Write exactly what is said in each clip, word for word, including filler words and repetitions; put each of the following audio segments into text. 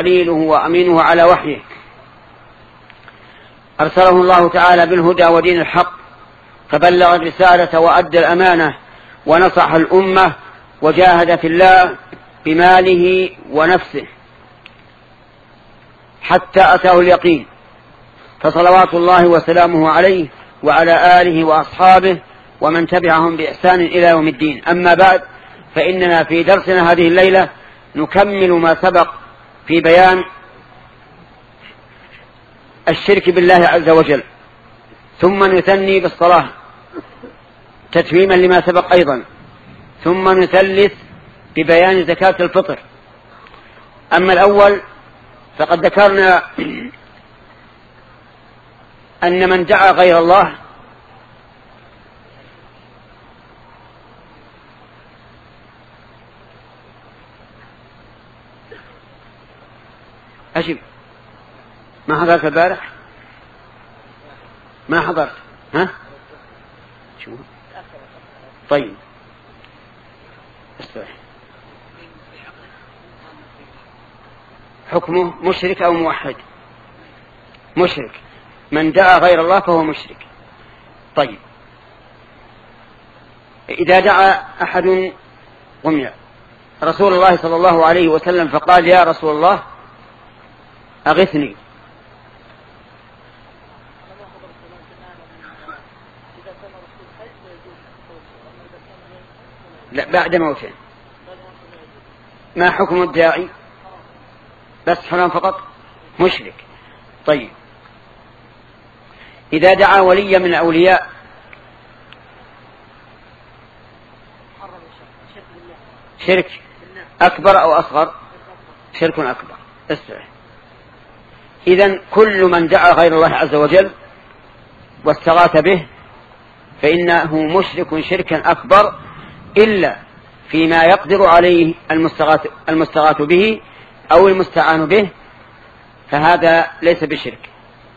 خليله وأمينه على وحيه، أرسله الله تعالى بالهدى ودين الحق، فبلغ الرسالة وأدى الأمانة ونصح الأمة وجاهد في الله بماله ونفسه حتى أتاه اليقين، فصلوات الله وسلامه عليه وعلى آله وأصحابه ومن تبعهم بإحسان إلى يوم الدين. أما بعد، فإننا في درسنا هذه الليلة نكمل ما سبق في بيان الشرك بالله عز وجل، ثم نثني بالصلاة تتميما لما سبق أيضا، ثم نثلث ببيان زكاة الفطر. أما الأول فقد ذكرنا أن من دعا غير الله أجب. ما حضرت البارح؟ ما حضرت؟ ها؟ شو؟ طيب استرح. حكمه مشرك أو موحد؟ مشرك. من دعا غير الله فهو مشرك. طيب، إذا دعا أحد قم رسول الله صلى الله عليه وسلم فقال: يا رسول الله أغثني، لا بعد موته، ما حكم الداعي؟ بس حرام فقط، مشرك. طيب، إذا دعا وليا من الأولياء شرك أكبر أو أصغر؟ شرك أكبر. استرح. إذن كل من دعا غير الله عز وجل واستغاث به فإنه مشرك شركا أكبر، إلا فيما يقدر عليه المستغاث, المستغاث به أو المستعان به، فهذا ليس بشرك،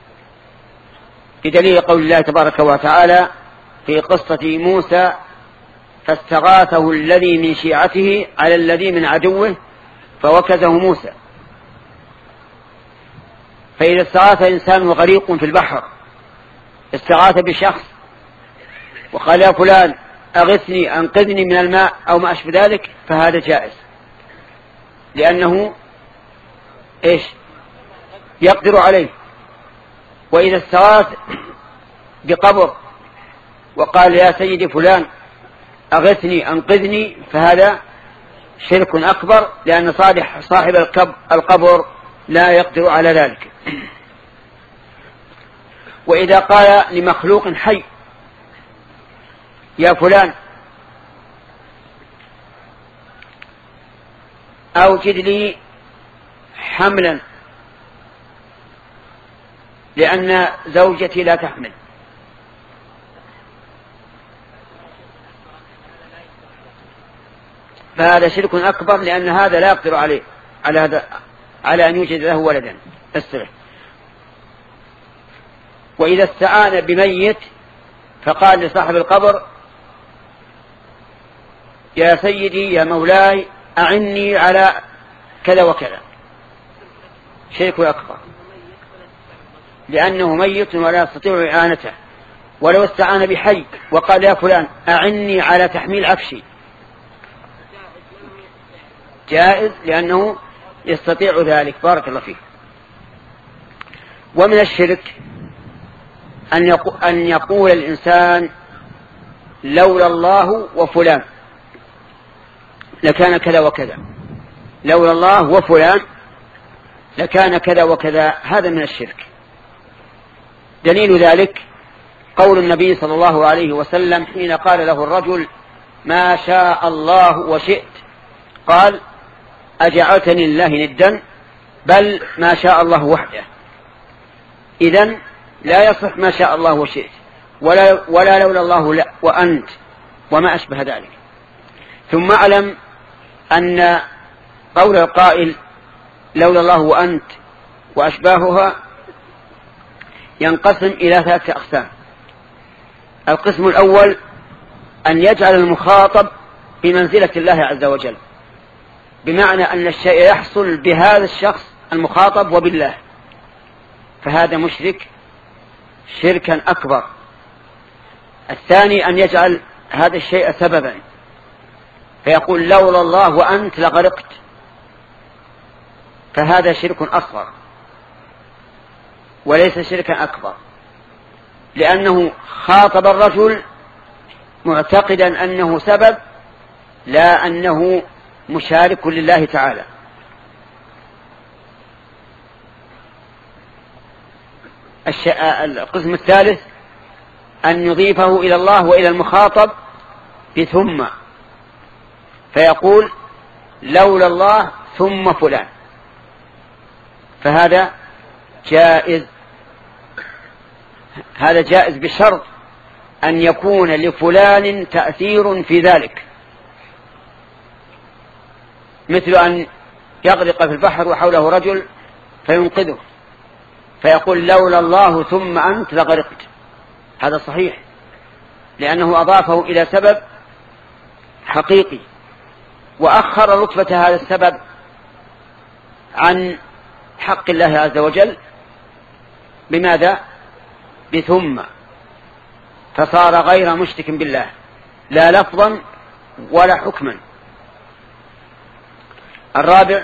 بدليل قول الله تبارك وتعالى في قصة موسى: فاستغاثه الذي من شيعته على الذي من عدوه فوكزه موسى. فإذا استغاث إنسان غريق في البحر، استغاث بشخص وقال: يا فلان أغثني، أنقذني من الماء أو ما أشبه ذلك، فهذا جائز، لأنه إيش؟ يقدر عليه. وإذا استغاث بقبر وقال: يا سيدي فلان أغثني، أنقذني، فهذا شرك أكبر، لأن صالح صاحب القبر لا يقدر على ذلك. وإذا قال لمخلوق حي: يا فلان أوجد لي حملا لأن زوجتي لا تحمل، فهذا شرك أكبر، لأن هذا لا يقدر عليه على هذا على أن يوجد له ولدا. استرح. وإذا استعان بميت فقال لصاحب القبر: يا سيدي يا مولاي أعني على كذا وكذا، شرك أكبر، لأنه ميت ولا يستطيع إعانته. ولو استعان بحي وقال: يا فلان أعني على تحميل عفشي، جائز، لأنه يستطيع ذلك. بارك الله فيه. ومن الشرك أن يقول الإنسان: لولا الله وفلان لكان كذا وكذا، لولا الله وفلان لكان كذا وكذا. هذا من الشرك. دليل ذلك قول النبي صلى الله عليه وسلم حين قال له الرجل: ما شاء الله وشئت، قال: أجعلتني الله ندا؟ بل ما شاء الله وحده. إذن لا يصح ما شاء الله وشئت، ولا, ولا لولا الله لا وأنت وما أشبه ذلك. ثم أعلم أن قول القائل لولا الله وأنت وأشباهها ينقسم إلى ثلاثة أقسام. القسم الأول أن يجعل المخاطب بمنزلة الله عز وجل، بمعنى أن الشيء يحصل بهذا الشخص المخاطب وبالله، فهذا مشرك شركا أكبر. الثاني أن يجعل هذا الشيء سببا، فيقول لولا الله وأنت لغرقت، فهذا شرك أصغر وليس شركا أكبر، لأنه خاطب الرجل معتقدا أنه سبب لا أنه مشارك لله تعالى. القسم الثالث أن يضيفه إلى الله وإلى المخاطب بثم، فيقول لولا الله ثم فلان، فهذا جائز. هذا جائز بشرط أن يكون لفلان تأثير في ذلك، مثل أن يغرق في البحر وحوله رجل فينقذه، فيقول لولا الله ثم أنت لغرقت، هذا صحيح لأنه أضافه إلى سبب حقيقي، وأخر رتبة هذا السبب عن حق الله عز وجل بماذا؟ بثم، فصار غير مشرك بالله لا لفظا ولا حكما. الرابع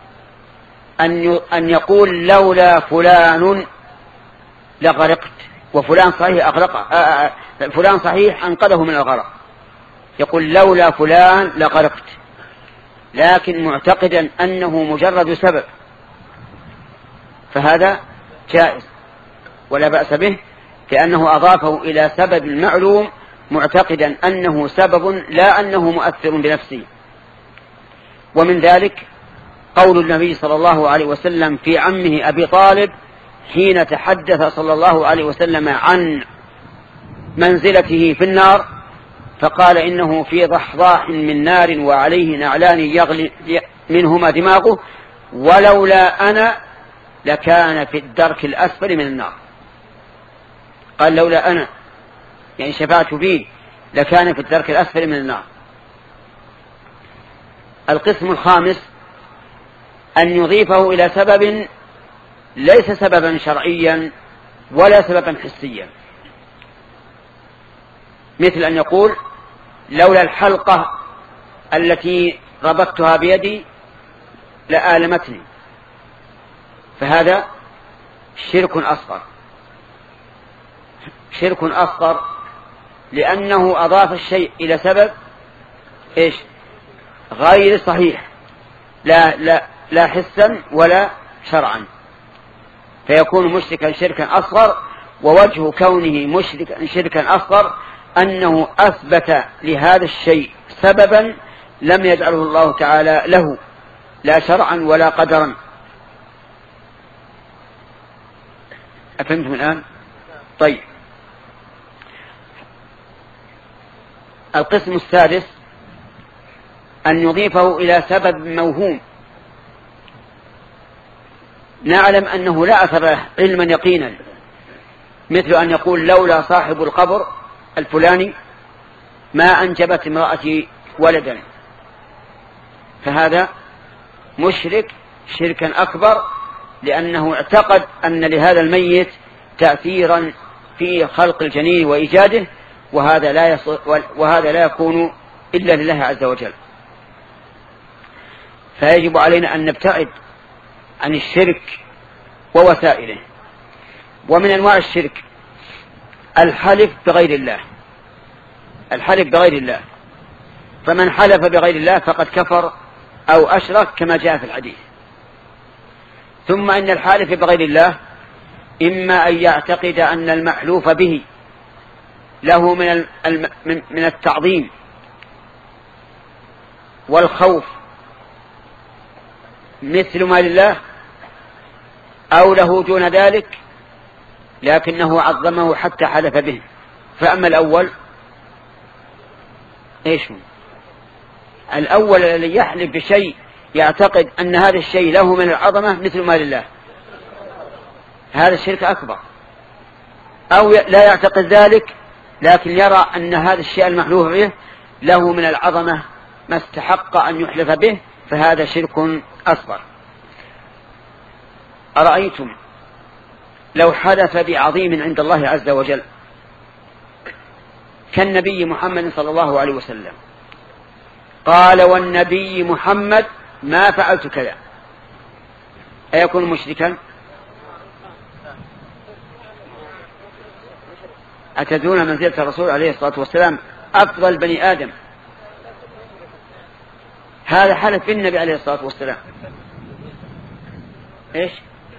أن يقول لولا فلان لغرقت، وفلان صحيح أغرق، فلان صحيح أنقذه من الغرق، يقول لولا فلان لغرقت، لكن معتقدا أنه مجرد سبب، فهذا جائز ولا بأس به، لأنه أضافه إلى سبب المعلوم معتقدا أنه سبب لا أنه مؤثر بنفسه. ومن ذلك قول النبي صلى الله عليه وسلم في عمه أبي طالب حين تحدث صلى الله عليه وسلم عن منزلته في النار، فقال إنه في ضحضاح من نار وعليه نعلان يغلي منهما دماغه، ولولا أنا لكان في الدرك الأسفل من النار. قال لولا أنا يعني شفعت فيه لكان في الدرك الأسفل من النار. القسم الخامس أن يضيفه إلى سبب ليس سببا شرعيا ولا سببا حسيا، مثل أن يقول لولا الحلقة التي ربطتها بيدي لآلمتني، فهذا شرك أصغر، شرك أصغر لأنه أضاف الشيء إلى سبب إيش؟ غير صحيح، لا, لا, لا حسا ولا شرعا، فيكون مشركا شركا أصغر. ووجه كونه مشركا شركا أصغر أنه أثبت لهذا الشيء سببا لم يجعله الله تعالى له لا شرعا ولا قدرا. أفهمتم الآن؟ طيب، القسم السادس أن يضيفه إلى سبب موهوم نعلم أنه لا أثر له علما يقينا، مثل أن يقول لولا صاحب القبر الفلاني ما أنجبت امرأتي ولدا، فهذا مشرك شركا أكبر، لأنه اعتقد أن لهذا الميت تأثيرا في خلق الجنين وإيجاده، وهذا لا يص... وهذا لا يكون إلا لله عز وجل. فيجب علينا أن نبتعد عن الشرك ووسائله. ومن أنواع الشرك الحلف بغير الله، الحلف بغير الله، فمن حلف بغير الله فقد كفر أو أشرك كما جاء في الحديث. ثم إن الحالف بغير الله إما أن يعتقد أن المحلوف به له من من التعظيم والخوف مثل ما لله، أو له دون ذلك لكنه عظمه حتى حلف به. فأما الأول إيش هو؟ الأول الذي يحلف بشيء يعتقد أن هذا الشيء له من العظمة مثل ما لله، هذا الشرك أكبر. أو لا يعتقد ذلك لكن يرى أن هذا الشيء المحلوف به له من العظمة ما استحق أن يحلف به، فهذا شرك أصغر. أرأيتم لو حدث بعظيم عند الله عز وجل كالنبي محمد صلى الله عليه وسلم قال والنبي محمد ما فعلت كذا، أيكون مشركا؟ أتدرون منزلة الرسول عليه الصلاة والسلام أفضل بني آدم، هذا حلف بالنبي عليه الصلاة والسلام. إيش؟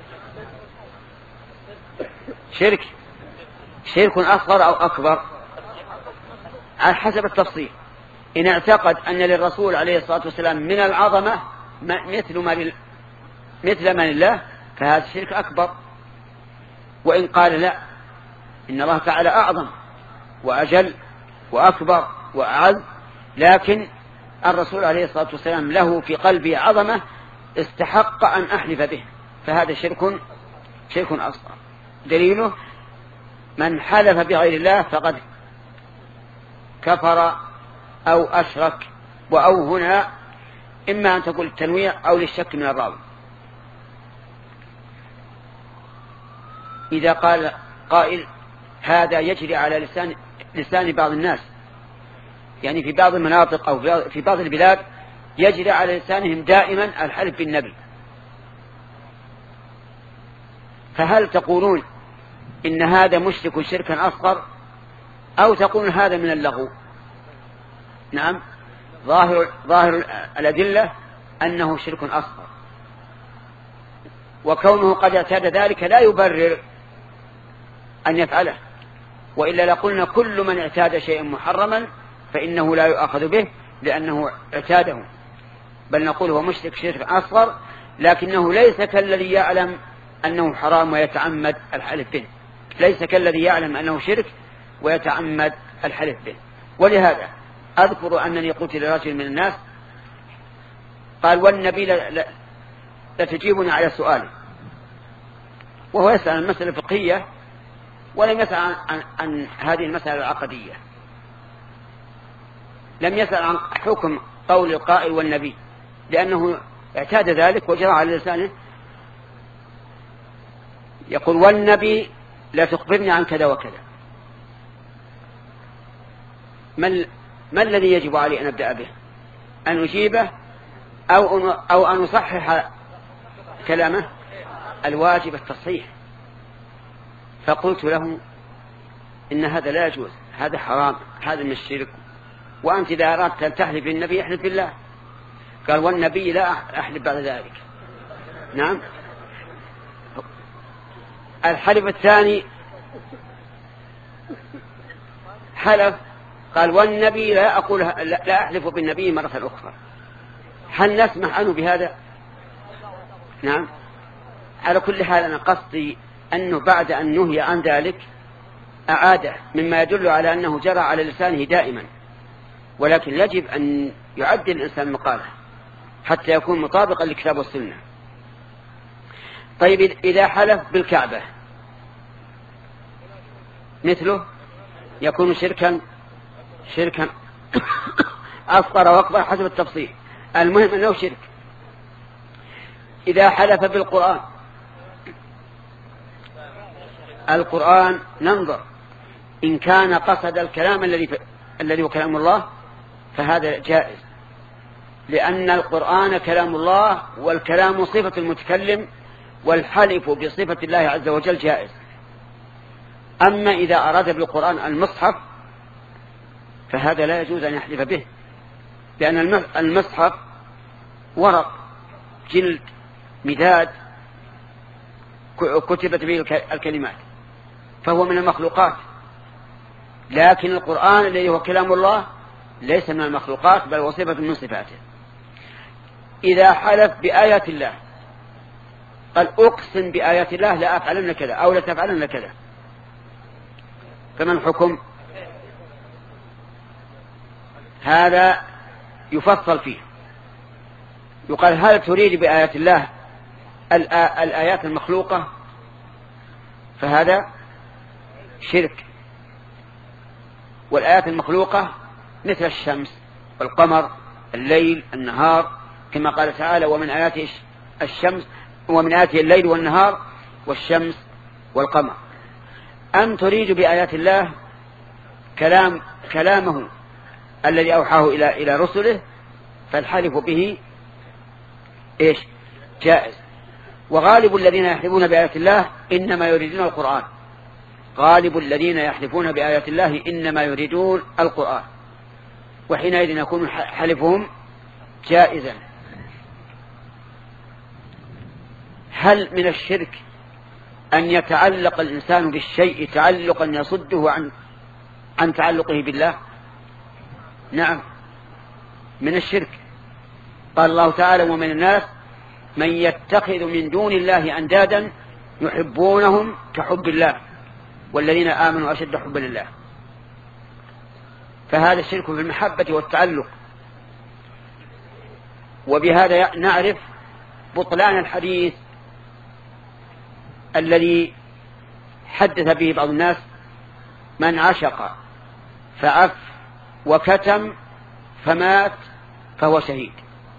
شرك، شرك أصغر أو أكبر على حسب التفصيل. إن اعتقد أن للرسول عليه الصلاة والسلام من العظمة مثل ما لل... مثل ما لله فهذا شرك أكبر. وإن قال لا، إن الله تعالى أعظم وأجل وأكبر وأعز، لكن الرسول عليه الصلاة والسلام له في قلبه عظمة استحق أن أحلف به، فهذا شرك شرك أصغر. دليله من حلف بغير الله فقد كفر أو أشرك، وأو هنا إما أن تقول التنويع أو للشك من الراوي. إذا قال قائل هذا يجري على لسان لسان بعض الناس، يعني في بعض المناطق أو في بعض البلاد يجري على لسانهم دائما الحلف بالنبي، فهل تقولون إن هذا مشرك شركا أصغر، أو تقولون هذا من اللغو؟ نعم، ظاهر, ظاهر الأدلة أنه شرك أصغر، وكونه قد اعتاد ذلك لا يبرر أن يفعله، وإلا لقلنا كل من اعتاد شيئا محرما فإنه لا يؤخذ به لأنه اعتاده، بل نقول هو مشرك شرك أصغر، لكنه ليس كالذي يعلم أنه حرام ويتعمد الحلف به، ليس كالذي يعلم أنه شرك ويتعمد الحلف به. ولهذا أذكر أنني قلت لرجل من الناس قال والنبي لتجيبني على سؤالي، وهو يسأل عن المسألة الفقهية ولم يسأل عن, عن, عن هذه المسألة العقدية، لم يسأل عن حكم قول القائل والنبي، لأنه اعتاد ذلك وجرى على لسانه. يقول والنبي لا تخبرني عن كذا وكذا، ما, ما الذي يجب علي أن أبدأ به؟ أن أجيبه أو, أو أن أصحح كلامه؟ الواجب التصحيح. فقلت له إن هذا لا يجوز، هذا حرام، هذا من الشرك، وأنت إذا أردت أن تحلف بالنبي احلف بالله. قال والنبي لا أحلف بعد ذلك. نعم. الحلف الثاني حلف قال والنبي لا أقول لا أحلف بالنبي مرة أخرى، هل نسمح عنه بهذا؟ نعم. على كل حال أنا قصدي أنه بعد أن نهي عن ذلك أعاده، مما يدل على أنه جرى على لسانه دائما، ولكن يجب أن يعدل الإنسان مقاله حتى يكون مطابقا للكتاب والسنة. طيب إذا حلف بالكعبة مثله يكون شركا شركا أصغر وأكبر حسب التفصيل، المهم أنه شرك. إذا حلف بالقرآن، القرآن ننظر إن كان قصد الكلام الذي الذي هو كلام الله فهذا جائز، لأن القرآن كلام الله، والكلام صفة المتكلم، والحلف بصفة الله عز وجل جائز. أما إذا أراد بالقرآن المصحف فهذا لا يجوز أن يحلف به، لأن المصحف ورق جلد مداد كتبت به الكلمات، فهو من المخلوقات، لكن القرآن الذي هو كلام الله ليس من المخلوقات بل هو صفة من صفاته. إذا حلف بآيات الله قال أقسم بآيات الله لا أفعلن كذا أو لا تفعلن كذا، فما الحكم؟ هذا يفصل فيه، يقال هل تريد بآيات الله الآيات المخلوقة؟ فهذا شرك. والآيات المخلوقة مثل الشمس والقمر الليل النهار، كما قال تعالى ومن آياته الشمس ومن آياته الليل والنهار والشمس والقمر. أن تريد بآيات الله كلام كلامه الذي أوحاه إلى إلى رسله، فالحلف به إيش؟ جائز. وغالب الذين يحلفون بآيات الله إنما يريدون القرآن، غالب الذين يحلفون بآيات الله إنما يريدون القرآن، وحينئذ يكون حلفهم جائزا. هل من الشرك أن يتعلق الإنسان بالشيء تعلقا يصده عن عن تعلقه بالله؟ نعم، من الشرك. قال الله تعالى: ومن الناس من يتخذ من دون الله أندادا يحبونهم كحب الله والذين آمنوا أشد حبا لله. فهذا الشرك في المحبة والتعلق. وبهذا نعرف بطلان الحديث الذي حدث به بعض الناس: من عشق فعف وكتم فمات فهو شهيد.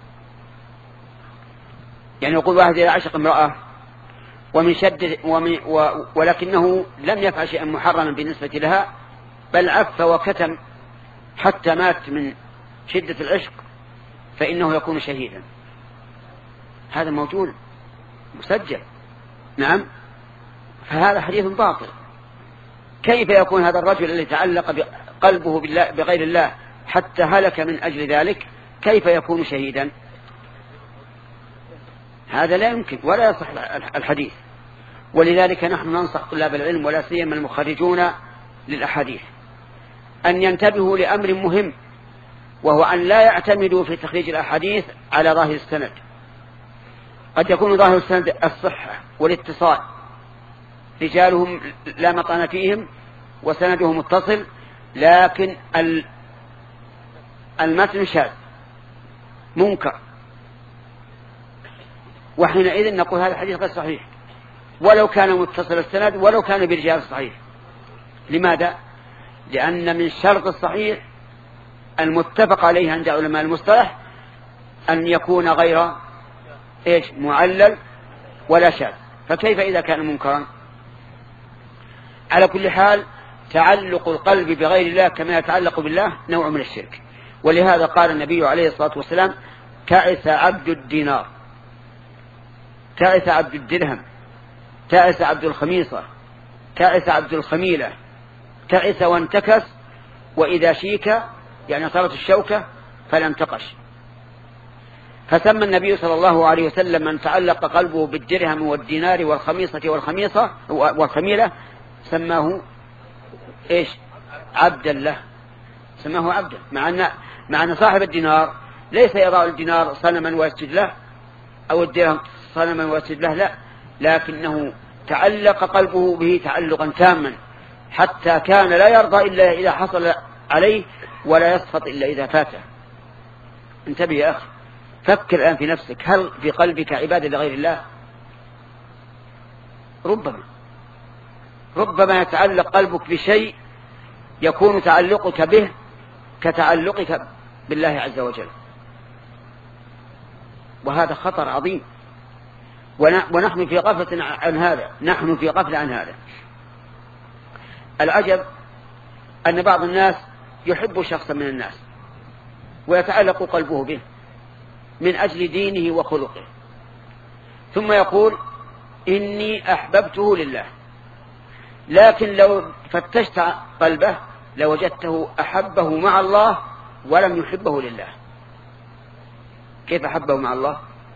يعني يقول واحد إذا عشق امرأة ومن شدة ومن و ولكنه لم يفعل شيئا محرما بالنسبة لها، بل عف وكتم حتى مات من شدة العشق، فإنه يكون شهيدا. هذا موجود مسجل. نعم، فهذا حديث باطل. كيف يكون هذا الرجل الذي تعلق قلبه بالله بغير الله حتى هلك من أجل ذلك، كيف يكون شهيدا؟ هذا لا يمكن ولا يصح الحديث. ولذلك نحن ننصح طلاب العلم ولا سيما المخرجون للأحاديث أن ينتبهوا لأمر مهم، وهو أن لا يعتمدوا في تخريج الأحاديث على ظاهر السند. قد يكون ظاهر السند الصحة والاتصال، رجالهم لا مطعن فيهم وسندهم متصل، لكن المتن شاذ منكر، وحينئذ نقول هذا الحديث غير صحيح ولو كان متصل السند ولو كان برجال الصحيح. لماذا؟ لأن من شرط الصحيح المتفق عليه عند علماء المصطلح أن يكون غير إيش؟ معلل ولا شاذ، فكيف إذا كان منكرا؟ على كل حال تعلق القلب بغير الله كما يتعلق بالله نوع من الشرك. ولهذا قال النبي عليه الصلاة والسلام: تعس عبد الدينار، تعس عبد الدرهم، تعس عبد الخميصة، تعس عبد الخميلة، تعس وانتكس، وإذا شيك يعني صارت الشوكة فلم تقش. فسمى النبي صلى الله عليه وسلم من تعلق قلبه بالدرهم والدينار والخميصة والخميصة والخميلة سماه إيش؟ عبدا له، سماه عبدا. مع أن مع أن صاحب الدينار ليس يضع الدينار صنما ويسجد له أو الدرهم صنما ويسجد له، لا، لكنه تعلق قلبه به تعلقا تاما حتى كان لا يرضى إلا إذا حصل عليه ولا يسخط إلا إذا فاته. انتبه يا أخي، فكر الآن في نفسك، هل في قلبك عبادة لغير الله؟ ربما ربما يتعلق قلبك بشيء يكون تعلقك به كتعلقك بالله عز وجل، وهذا خطر عظيم، ونحن في غفلة عن هذا، نحن في غفلة عن هذا. العجب أن بعض الناس يحب شخصا من الناس ويتعلق قلبه به من أجل دينه وخلقه، ثم يقول: إني أحببته لله، لكن لو فتشت قلبه لوجدته أحبه مع الله ولم يحبه لله. كيف أحبه مع الله؟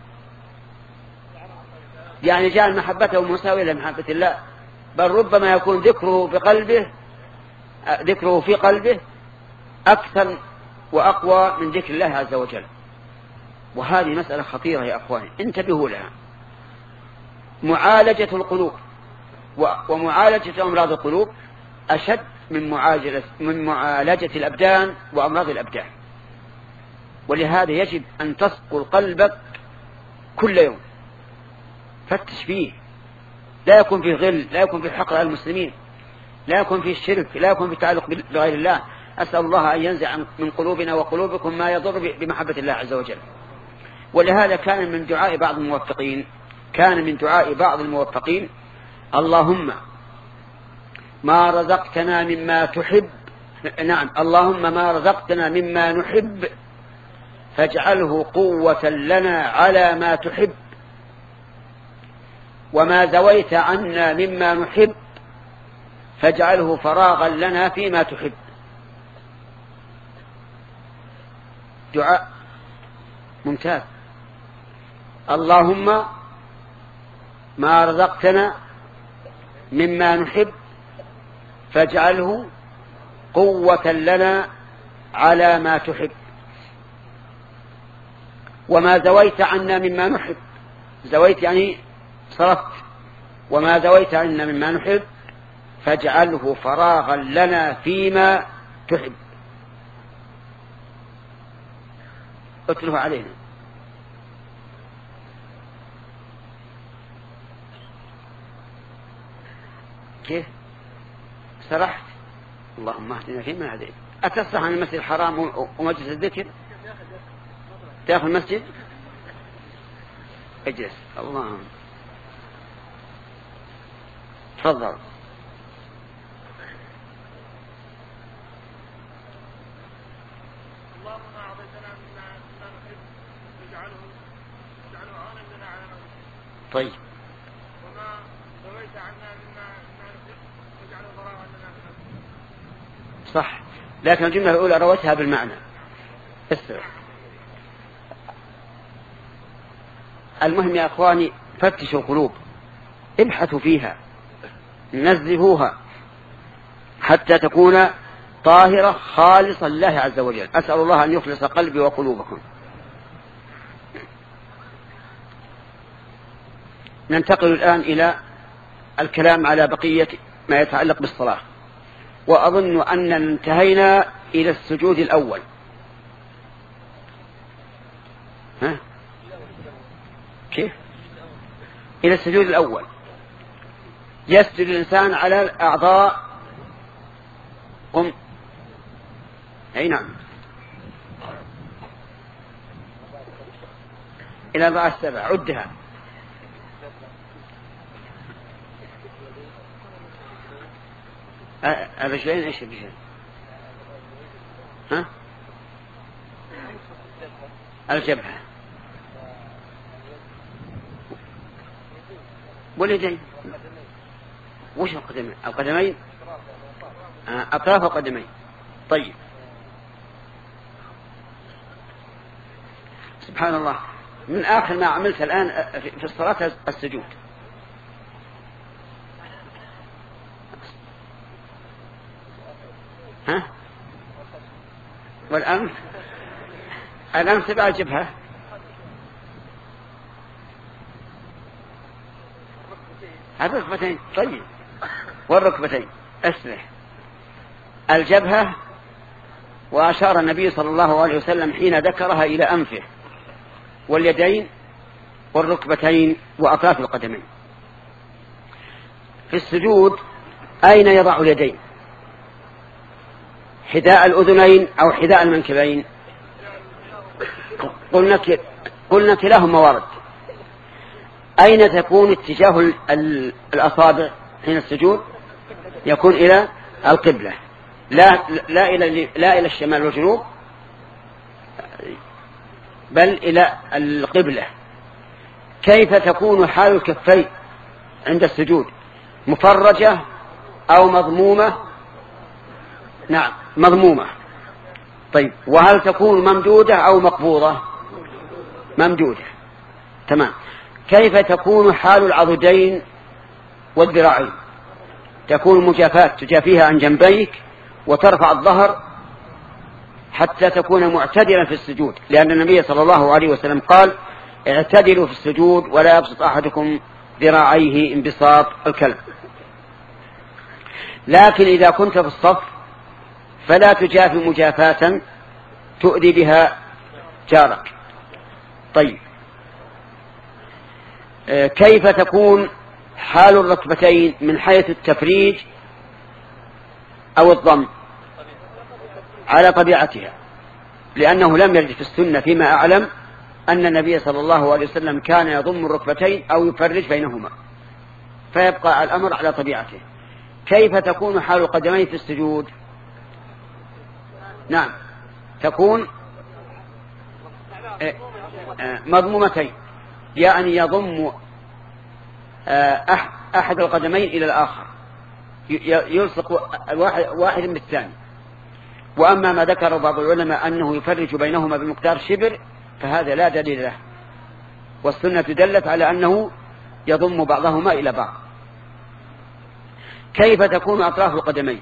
يعني جعل محبته مساوية لمحبة الله، بل ربما يكون ذكره بقلبه ذكره في قلبه أكثر وأقوى من ذكر الله عز وجل. وهذه مسألة خطيرة يا أخواني، انتبهوا لها. معالجة القلوب ومعالجة أمراض القلوب أشد من معالجة من معالجة الأبدان وأمراض الأبدان. ولهذا يجب أن تصقل قلبك كل يوم، فتش فيه، لا يكون فيه غل، لا يكون فيه حقد على المسلمين، لا يكون فيه الشرك، لا يكون فيه تعلق بغير الله. أسأل الله أن ينزع من قلوبنا وقلوبكم ما يضر بمحبة الله عز وجل. ولهذا كان من دعاء بعض الموفقين كان من دعاء بعض الموفقين: اللهم ما رزقتنا مما تحب، نعم اللهم ما رزقتنا مما نحب فاجعله قوة لنا على ما تحب، وما زويت عنا مما نحب فاجعله فراغا لنا فيما تحب. دعاء ممتاز. اللهم ما رزقتنا مما نحب فاجعله قوة لنا على ما تحب، وما زويت عنا مما نحب، زويت يعني صرفت، وما زويت عنا مما نحب فاجعله فراغا لنا فيما تحب. اتله علينا. كيف سرحت؟ اللهم اهدنا فيما هديت. أتصح عن المسجد الحرام ومجلس الذكر؟ تأخذ المسجد؟ اجلس. اللهم تفضل. طيب. وما زويت عنا مما نحب فاجعله فراغا لنا من. صح، لكن الجملة الأولى روتها بالمعنى. اسرع. المهم يا أخواني فتشوا القلوب، ابحثوا فيها، نزهوها حتى تكون طاهرة خالصة لله عز وجل. أسأل الله أن يخلص قلبي وقلوبكم. ننتقل الآن إلى الكلام على بقية ما يتعلق بالصلاة، وأظن أننا انتهينا إلى السجود الأول. ها؟ كيف؟ إلى السجود الأول. يسجد الإنسان على الأعضاء. قم. أي نعم. إلى الرأس السبع، عدها. الرجلين ايش الرجلين؟ ها؟ الجبهة واليدين. وش القدمين؟ القدمين أطراف القدمين. طيب. سبحان الله، من آخر ما عملت الآن في الصلاة السجود. ها؟ والأنف الأنف تبع الجبهة. الركبتين. طيب، والركبتين. اسرح. الجبهة، وأشار النبي صلى الله عليه وسلم حين ذكرها إلى أنفه، واليدين والركبتين وأطراف القدمين. في السجود أين يضع اليدين؟ حذاء الأذنين أو حذاء المنكبين؟ قلنا قلنا كلاهما ورد. أين تكون اتجاه الأصابع حين السجود؟ يكون إلى القبلة، لا لا إلى لا إلى الشمال والجنوب، بل إلى القبلة. كيف تكون حال الكفين عند السجود؟ مفرجة أو مضمومة؟ نعم مضمومة. طيب، وهل تكون ممدودة أو مقبوضة؟ ممدودة. تمام. كيف تكون حال العضدين والذراعين؟ تكون مجافات، تجافيها عن جنبيك وترفع الظهر حتى تكون معتدلا في السجود، لأن النبي صلى الله عليه وسلم قال: اعتدلوا في السجود ولا يبسط أحدكم ذراعيه انبساط الكلب. لكن إذا كنت في الصف فلا تجافي مجافاة تؤذي بها جارك. طيب، كيف تكون حال الركبتين من حيث التفريج أو الضم؟ على طبيعتها، لأنه لم يرد في السنة فيما أعلم أن النبي صلى الله عليه وسلم كان يضم الركبتين أو يفرج بينهما، فيبقى الأمر على طبيعته. كيف تكون حال القدمين في السجود؟ نعم، تكون مضمومتين، يعني يضم أحد القدمين إلى الآخر، يلصق واحد بالثاني. وأما ما ذكر بعض العلماء أنه يفرج بينهما بمقدار شبر فهذا لا دليل له، والسنة دلت على أنه يضم بعضهما إلى بعض. كيف تكون أطراف القدمين؟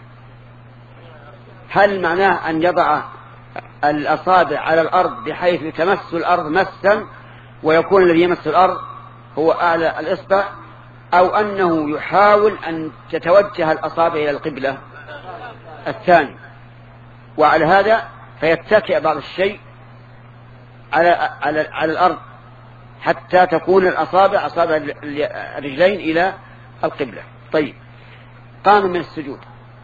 هل معناه أن يضع الأصابع على الأرض بحيث تمس الأرض مسا ويكون الذي يمس الأرض هو أعلى الإصبع، أو أنه يحاول أن تتوجه الأصابع إلى القبلة الثاني، وعلى هذا فيتكئ بعض الشيء على, على, على الأرض حتى تكون الأصابع أصابع الرجلين إلى القبلة. طيب، قام من السجود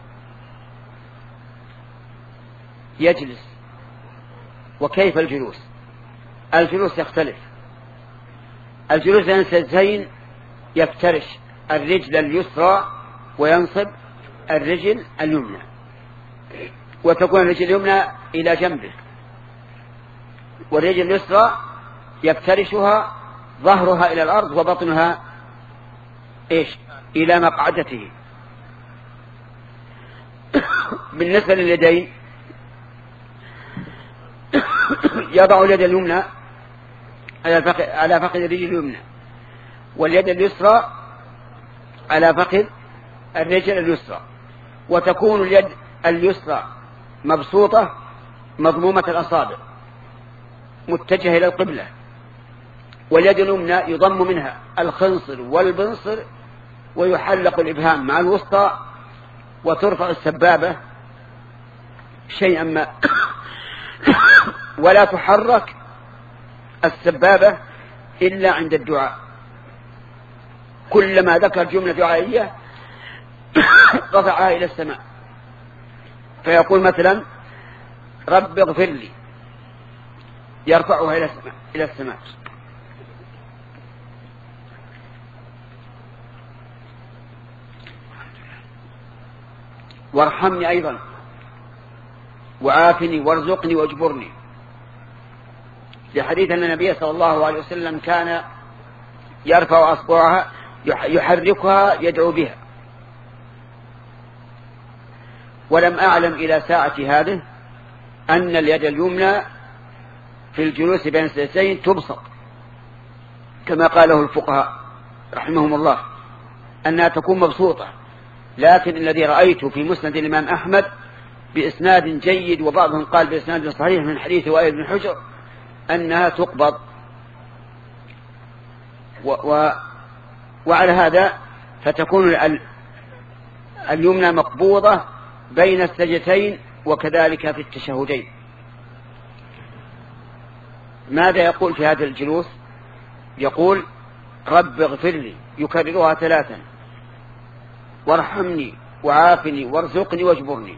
يجلس، وكيف الجلوس؟ الجلوس يختلف. الجلوس بين السجدتين يفترش الرجل اليسرى وينصب الرجل اليمنى، وتكون الرجل اليمنى إلى جنبه، والرجل اليسرى يفترشها ظهرها إلى الأرض وبطنها إيش إلى مقعدته. بالنسبة لليدين يضع اليد اليمنى على فخذ الرجل اليمنى، واليد اليسرى على فخذ الرجل اليسرى، وتكون اليد اليسرى مبسوطة مضمومة الأصابع متجهة إلى القبلة، واليد اليمنى يضم منها الخنصر والبنصر ويحلق الإبهام مع الوسطى، وترفع السبابة شيئا ما ولا تحرك السبابة إلا عند الدعاء. كلما ذكر جملة دعائية رفعها إلى السماء، فيقول مثلا رب اغفر لي، يرفعها إلى السماء, إلى السماء. وارحمني أيضا، وعافني وارزقني واجبرني، لحديث أن النبي صلى الله عليه وسلم كان يرفع أصبعها يحركها يدعو بها. ولم أعلم إلى ساعة هذه أن اليد اليمنى في الجلوس بين السجدتين تبسط كما قاله الفقهاء رحمهم الله أنها تكون مبسوطة، لكن الذي رأيته في مسند الإمام أحمد بإسناد جيد، وبعضهم قال بإسناد صحيح من حديث وائل بن حجر، أنها تقبض. و و وعلى هذا فتكون اليمنى مقبوضة بين السجدتين، وكذلك في التشهدين. ماذا يقول في هذا الجلوس؟ يقول رب اغفر لي، يكررها ثلاثا، وارحمني وعافني وارزقني واجبرني،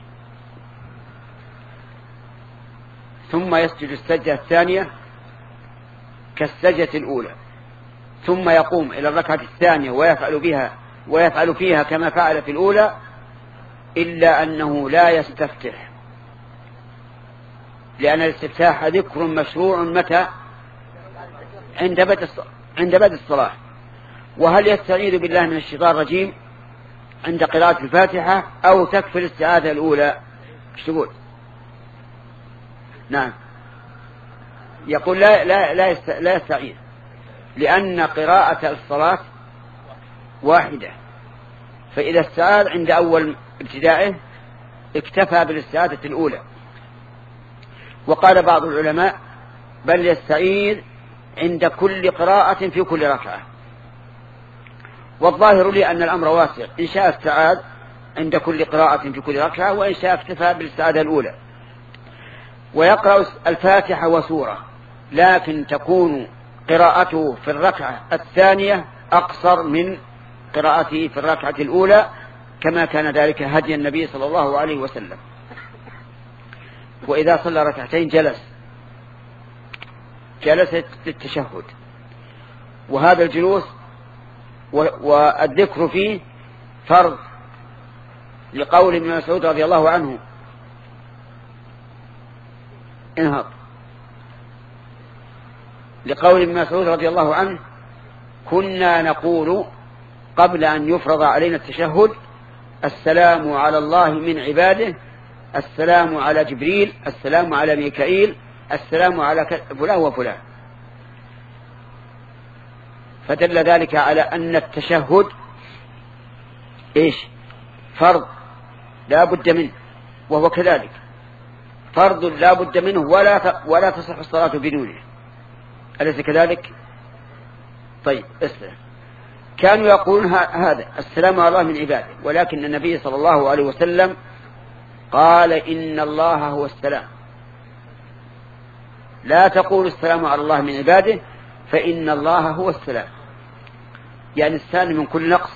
ثم يسجد السجدة الثانية كالسجدة الأولى، ثم يقوم إلى الركعة الثانية ويفعل بها ويفعل فيها كما فعل في الأولى، إلا أنه لا يستفتح، لأن الاستفتاح ذكر مشروع متى؟ عند بدء عند بدء الصلاة. وهل يستعيذ بالله من الشيطان الرجيم عند قراءة الفاتحة أو تكفي الاستعاذة الأولى؟ ايش تقول؟ نعم، يقول لا لا لا, يست... لا يستعيذ، لأن قراءة الصلاة واحدة، فإذا استعاذ عند أول ابتدائه اكتفى بالاستعاذة الأولى. وقال بعض العلماء بل يستعيذ عند كل قراءة في كل ركعة. والظاهر لي أن الأمر واسع، إن شاء استعاذ عند كل قراءة في كل ركعة، وإن شاء اكتفى بالاستعاذة الأولى. ويقرأ الفاتحة وسورة، لكن تكون قراءته في الركعة الثانية أقصر من قراءته في الركعة الأولى، كما كان ذلك هدي النبي صلى الله عليه وسلم. وإذا صلى ركعتين جلس، جلست للتشهد، وهذا الجلوس والذكر فيه فرض، لقول ابن مسعود رضي الله عنه انهض لقول ابن مسعود رضي الله عنه: كنا نقول قبل أن يفرض علينا التشهد: السلام على الله من عباده، السلام على جبريل، السلام على ميكائيل، السلام على فلان وفلان. فدل ذلك على أن التشهد إيش؟ فرض لا بد منه، وهو كذلك فرض لا بد منه، ولا ولا تصح الصلاة بدونه، أليس كذلك؟ طيب اسلم. كانوا يقولون هذا السلام على الله من عباده، ولكن النبي صلى الله عليه وسلم قال: إن الله هو السلام، لا تقول السلام على الله من عباده، فإن الله هو السلام، يعني السالم من كل نقص،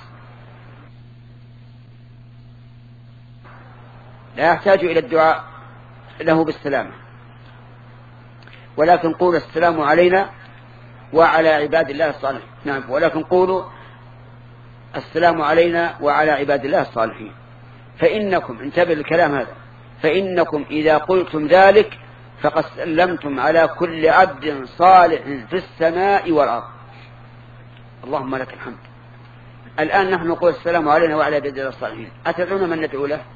لا يحتاج إلى الدعاء له بالسلامة، ولكن قولوا السلام علينا وعلى عباد الله الصالحين. نعم، ولكن قولوا السلام علينا وعلى عباد الله الصالحين. فإنكم، انتبه الكلام هذا، فإنكم إذا قلتم ذلك فقد سلمتم على كل عبد صالح في السماء والأرض. اللهم لك الحمد. الآن نحن نقول السلام علينا وعلى عباد الله الصالحين، أتدعون من ندعو له؟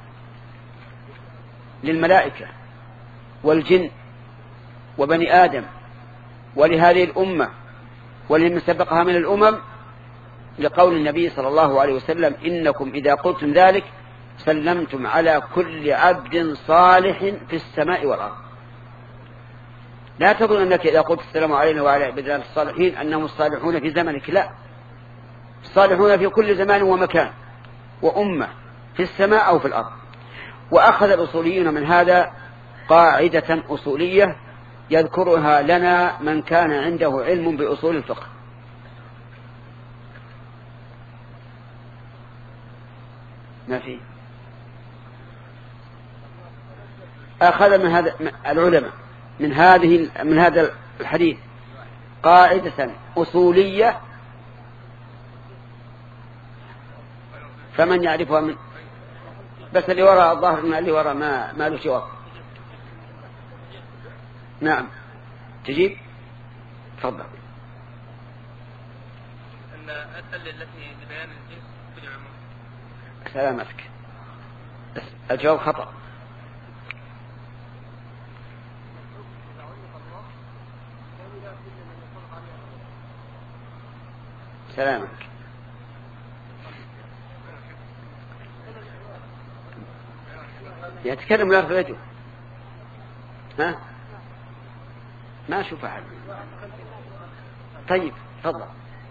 للملائكة والجن وبني آدم ولهذه الأمة ولمن سبقها من الأمم، لقول النبي صلى الله عليه وسلم: إنكم إذا قلتم ذلك سلمتم على كل عبد صالح في السماء والأرض. لا تظن أنك إذا قلت السلام علينا وعلى عباد الله الصالحين أنهم الصالحون في زمنك، لا، الصالحون في كل زمان ومكان وأمة، في السماء أو في الأرض. وأخذ الأصوليون من هذا قاعدة أصولية يذكرها لنا من كان عنده علم بأصول الفقه. ما في أخذ من هذا العلماء من هذه من هذا الحديث قاعدة أصولية، فمن يعرفها من بس اللي وراء الظاهر من اللي وراء ما ما له جواب. نعم تجيب، تفضل. أن التل التي لبيان الجنس بالعموم. سلامتك، الجواب خطأ. سلامك. يتكلم لا رجل، ها ما أشوف أحد. طيب تفضل.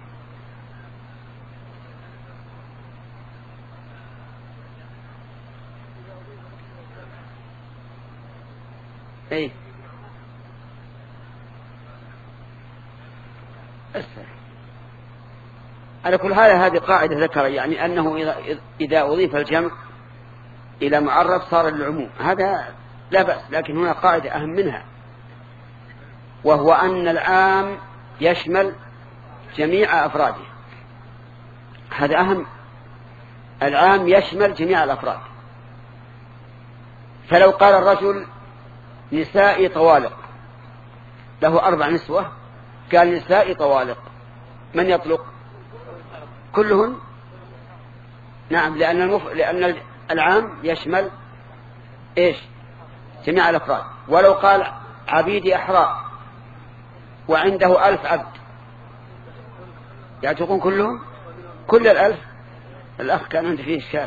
ايه أسهل. على كل حال هذه قاعدة ذكر، يعني أنه إذا أضيف الجمع إلى معرف صار للعموم، هذا لا بأس، لكن هنا قاعدة أهم منها، وهو أن العام يشمل جميع أفراده. هذا أهم، العام يشمل جميع الأفراد. فلو قال الرجل نسائي طوالق، له أربع نسوة، قال نسائي طوالق، من يطلق؟ كلهن. نعم، لأن المف... لأن العام يشمل إيش؟ جميع الأفراد. ولو قال عبيدي أحرار وعنده ألف عبد، يعتقون كلهم؟ كل الألف؟ الأخ كان عنده فيه إشكال،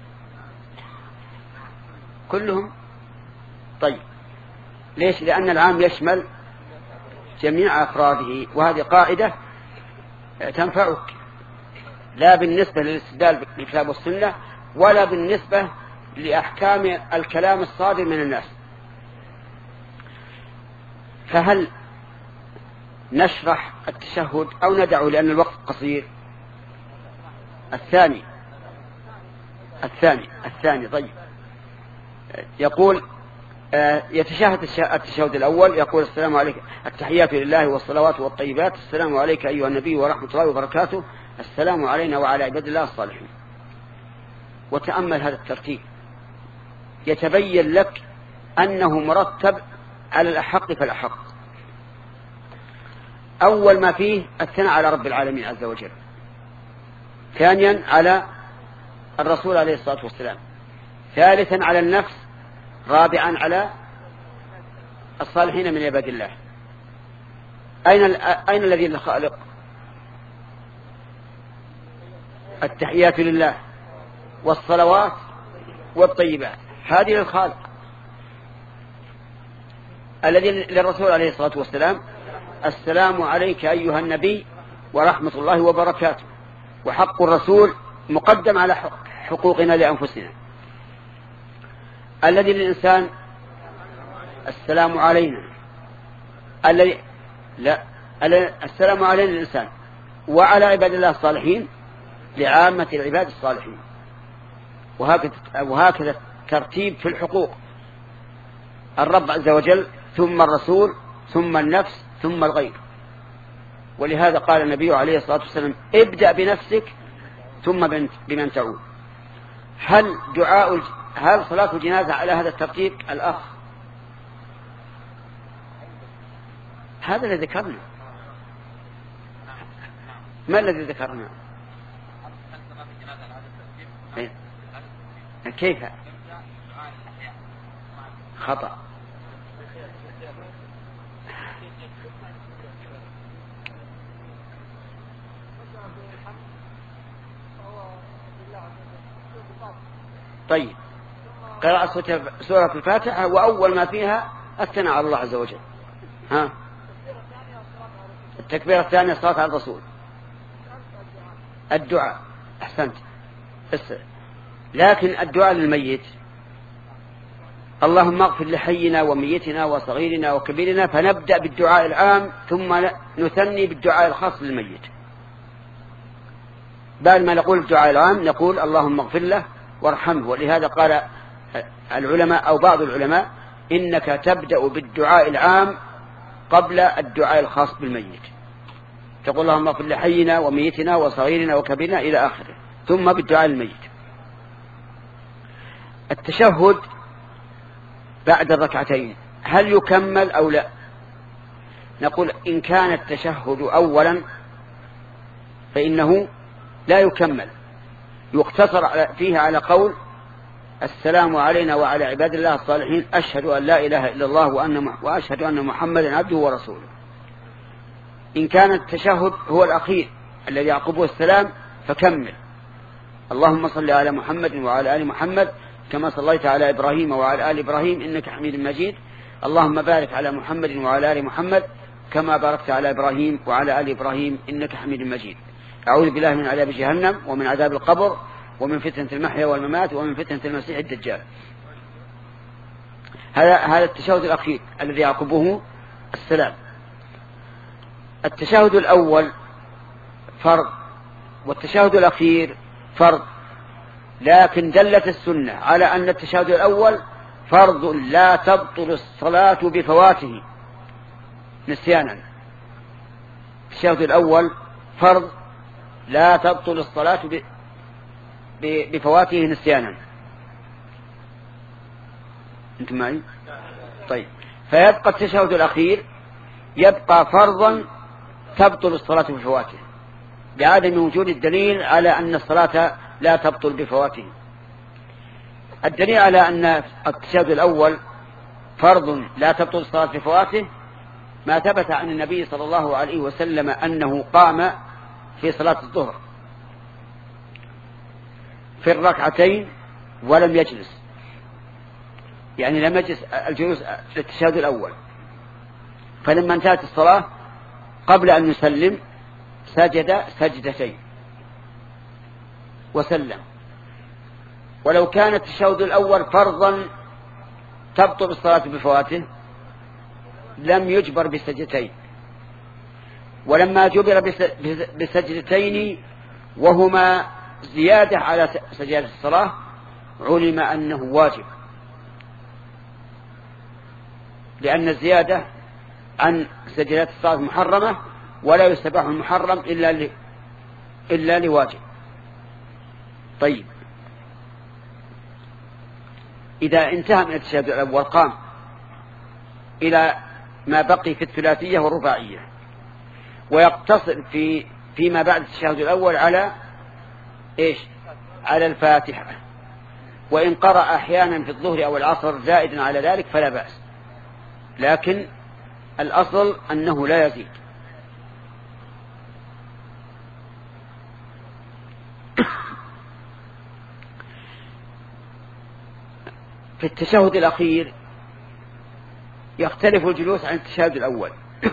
كلهم. طيب ليش؟ لأن العام يشمل جميع أفراده، وهذه قاعدة تنفعك لا بالنسبة للاستدلال بالكتاب والسنة، ولا بالنسبة لأحكام الكلام الصادر من الناس. فهل نشرح التشهد أو ندعه لأن الوقت قصير؟ الثاني الثاني الثاني طيب. يقول يتشهد التشهد الأول يقول السلام عليك التحيات لله والصلوات والطيبات السلام عليك أيها النبي ورحمة الله وبركاته السلام علينا وعلى عباد الله الصالحين. وتأمل هذا الترتيب يتبين لك أنه مرتب على الأحق فالأحق. أول ما فيه الثناء على رب العالمين عز وجل، ثانيا على الرسول عليه الصلاة والسلام، ثالثا على النفس، رابعا على الصالحين من عباد الله. أين أين الذي الخالق؟ التحيات لله والصلوات والطيبات هذه للخالق. الذي للرسول عليه الصلاة والسلام السلام عليك أيها النبي ورحمة الله وبركاته. وحق الرسول مقدم على حقوقنا لأنفسنا. الذي للإنسان السلام علينا، الذي لا السلام علينا للإنسان وعلى عباد الله الصالحين لعامة العباد الصالحين. وهكذا وهكذا ترتيب في الحقوق، الرب عز وجل ثم الرسول ثم النفس ثم الغير. ولهذا قال النبي عليه الصلاة والسلام ابدأ بنفسك ثم بمن تعود. هل دعاء هل صلاة الجنازة على هذا الترتيب؟ الأخ هذا الذي ذكرنا. ما الذي ذكرنا؟ كيف؟ خطأ. طيب، قراءة سورة الفاتحة وأول ما فيها الثناء على الله عز وجل. ها التكبيرة الثانية الصلاة على الرسول، الدعاء. أحسنت. بس لكن الدعاء للميت اللهم اغفر لحينا وميتنا وصغيرنا وكبيرنا، فنبدأ بالدعاء العام ثم نثني بالدعاء الخاص للميت. بعد ما نقول الدعاء العام نقول اللهم اغفر له وارحمه. ولهذا قال العلماء أو بعض العلماء إنك تبدأ بالدعاء العام قبل الدعاء الخاص بالميت. تقول اللهم اغفر لحينا وميتنا وصغيرنا وكبيرنا إلى آخره، ثم بالدعاء الميت. التشهد بعد الركعتين هل يكمل أو لا؟ نقول إن كان التشهد أولا فإنه لا يكمل، يقتصر فيه على قول السلام علينا وعلى عباد الله الصالحين أشهد أن لا إله إلا الله وأن وأشهد أن محمدا عبده ورسوله. إن كان التشهد هو الأخير الذي يعقبه السلام فكمل اللهم صل على محمد وعلى آل محمد كما صليت على إبراهيم وعلى آل إبراهيم إنك حميد مجيد، اللهم بارك على محمد وعلى آل محمد كما باركت على إبراهيم وعلى آل إبراهيم إنك حميد مجيد. أعوذ بالله من عذاب جهنم ومن عذاب القبر ومن فتنة المحيا والممات ومن فتنة المسيح الدجال. هذا هذا التشهد الأخير الذي يعقبه السلام. التشهد الأول فرض والتشهد الأخير فرض، لكن دلت السنة على أن التشهد الأول فرض لا تبطل الصلاة بفواته نسيانا. التشهد الأول فرض لا تبطل الصلاة بفواته نسيانا. أنتم معي؟ طيب، فيبقى التشهد الأخير يبقى فرضا تبطل الصلاة بفواته بعدم وجود الدليل على أن الصلاة لا تبطل بفواته. الدليل على أن التشهد الأول فرض لا تبطل الصلاة بفواته ما ثبت عن النبي صلى الله عليه وسلم أنه قام في صلاة الظهر في الركعتين ولم يجلس، يعني لم يجلس الجلوس للتشهد الأول، فلما انتهت الصلاة قبل أن يسلم سجد سجدتين وسلم. ولو كان التشهد الأول فرضا تبطل الصلاة بفواته لم يجبر بسجدتين، ولما جبر بسجدتين وهما زيادة على سجادة الصلاة علم أنه واجب. لأن الزيادة عن سجلات الصلاة محرمة، ولا يستباح المحرم إلا ل... إلا لواجب. طيب، إذا انتهى من التشهد الأول قام إلى ما بقي في الثلاثية والرباعية، ويقتصر في فيما بعد التشهد الأول على إيش؟ على الفاتحة، وإن قرأ أحيانا في الظهر أو العصر زائدا على ذلك فلا بأس، لكن الأصل أنه لا يزيد. في التشهد الأخير يختلف الجلوس عن التشهد الأول،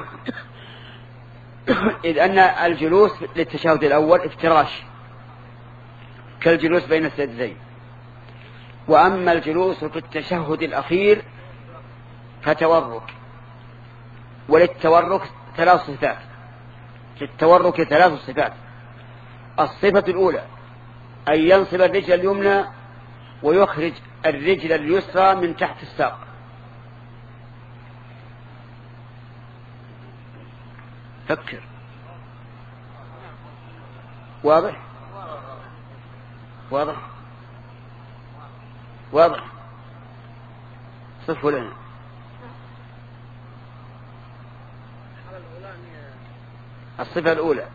إذ أن الجلوس للتشهد الأول افتراش كالجلوس بين السجدتين، وأما الجلوس في التشهد الأخير فتورك. وللتورك ثلاث صفات، للتورك ثلاث صفات. الصفة الأولى أن ينصب الرجل اليمنى ويخرج الرجل اليسرى من تحت الساق. فكر. واضح واضح واضح صفه لنا. الصفة الأولى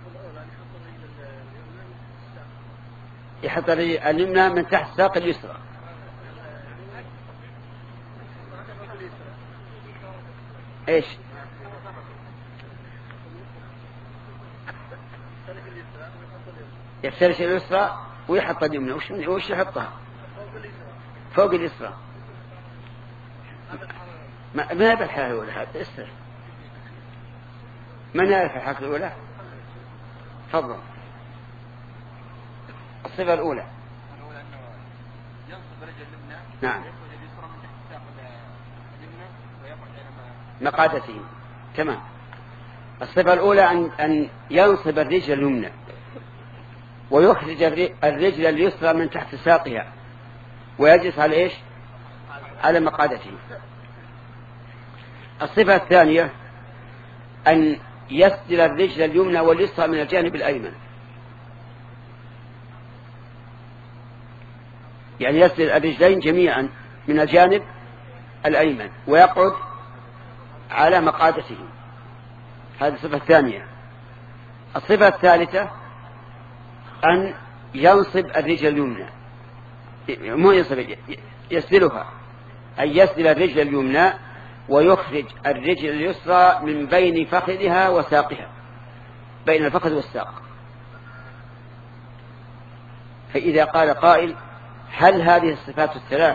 يحط اليمنى من تحت ساق اليسرى. ايش؟ يفترش اليسرى ويحط اليمنى. وش وش يحطها؟ فوق اليسرى. ما ما بالحالة الأولى هذا استر. من يعرف الحالة الأولى؟ تفضل. الصفة الأولى نعم مقعدته. تمام. الصفة الأولى أن أن ينصب الرجل اليمنى ويخرج الرجل اليسرى من تحت ساقها ويجلس على إيش؟ على مقعدته. الصفة الثانية أن يسدل الرجل اليمنى واليسرى من الجانب الأيمن، يعني يسدل الرجلين جميعا من الجانب الأيمن ويقعد على مقعدته. هذه الصفة الثانية. الصفة الثالثة أن ينصب الرجل اليمنى، مو ينصب، يسدلها، أن يسدل الرجل اليمنى ويخرج الرجل اليسرى من بين فخذها وساقها، بين الفخذ والساق. فإذا قال قائل هل هذه الصفات الثلاث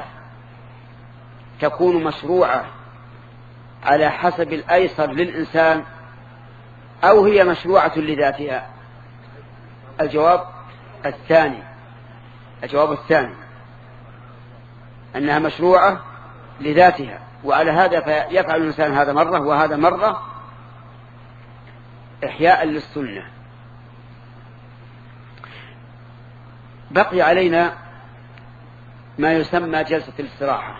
تكون مشروعة على حسب الأيسر للإنسان أو هي مشروعة لذاتها؟ الجواب الثاني. الجواب الثاني أنها مشروعة لذاتها، وعلى هذا فيفعل الإنسان هذا مرة وهذا مرة إحياء للسنة. بقي علينا ما يسمى جلسة الاستراحة.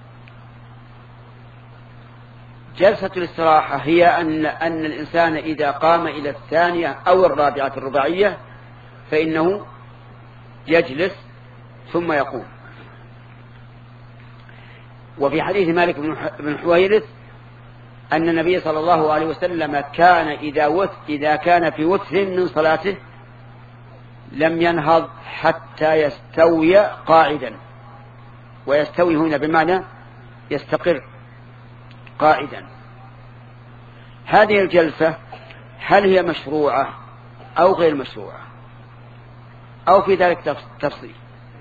جلسة الاستراحة هي أن, أن الإنسان إذا قام إلى الثانية أو الرابعة الرباعية فإنه يجلس ثم يقوم. وفي حديث مالك بن حويرث أن النبي صلى الله عليه وسلم كان إذا, وث إذا كان في وتر من صلاته لم ينهض حتى يستوي قاعدا. ويستوي هنا بمعنى يستقر قاعدا. هذه الجلسة هل هي مشروعة أو غير مشروعة أو في ذلك تفصيل؟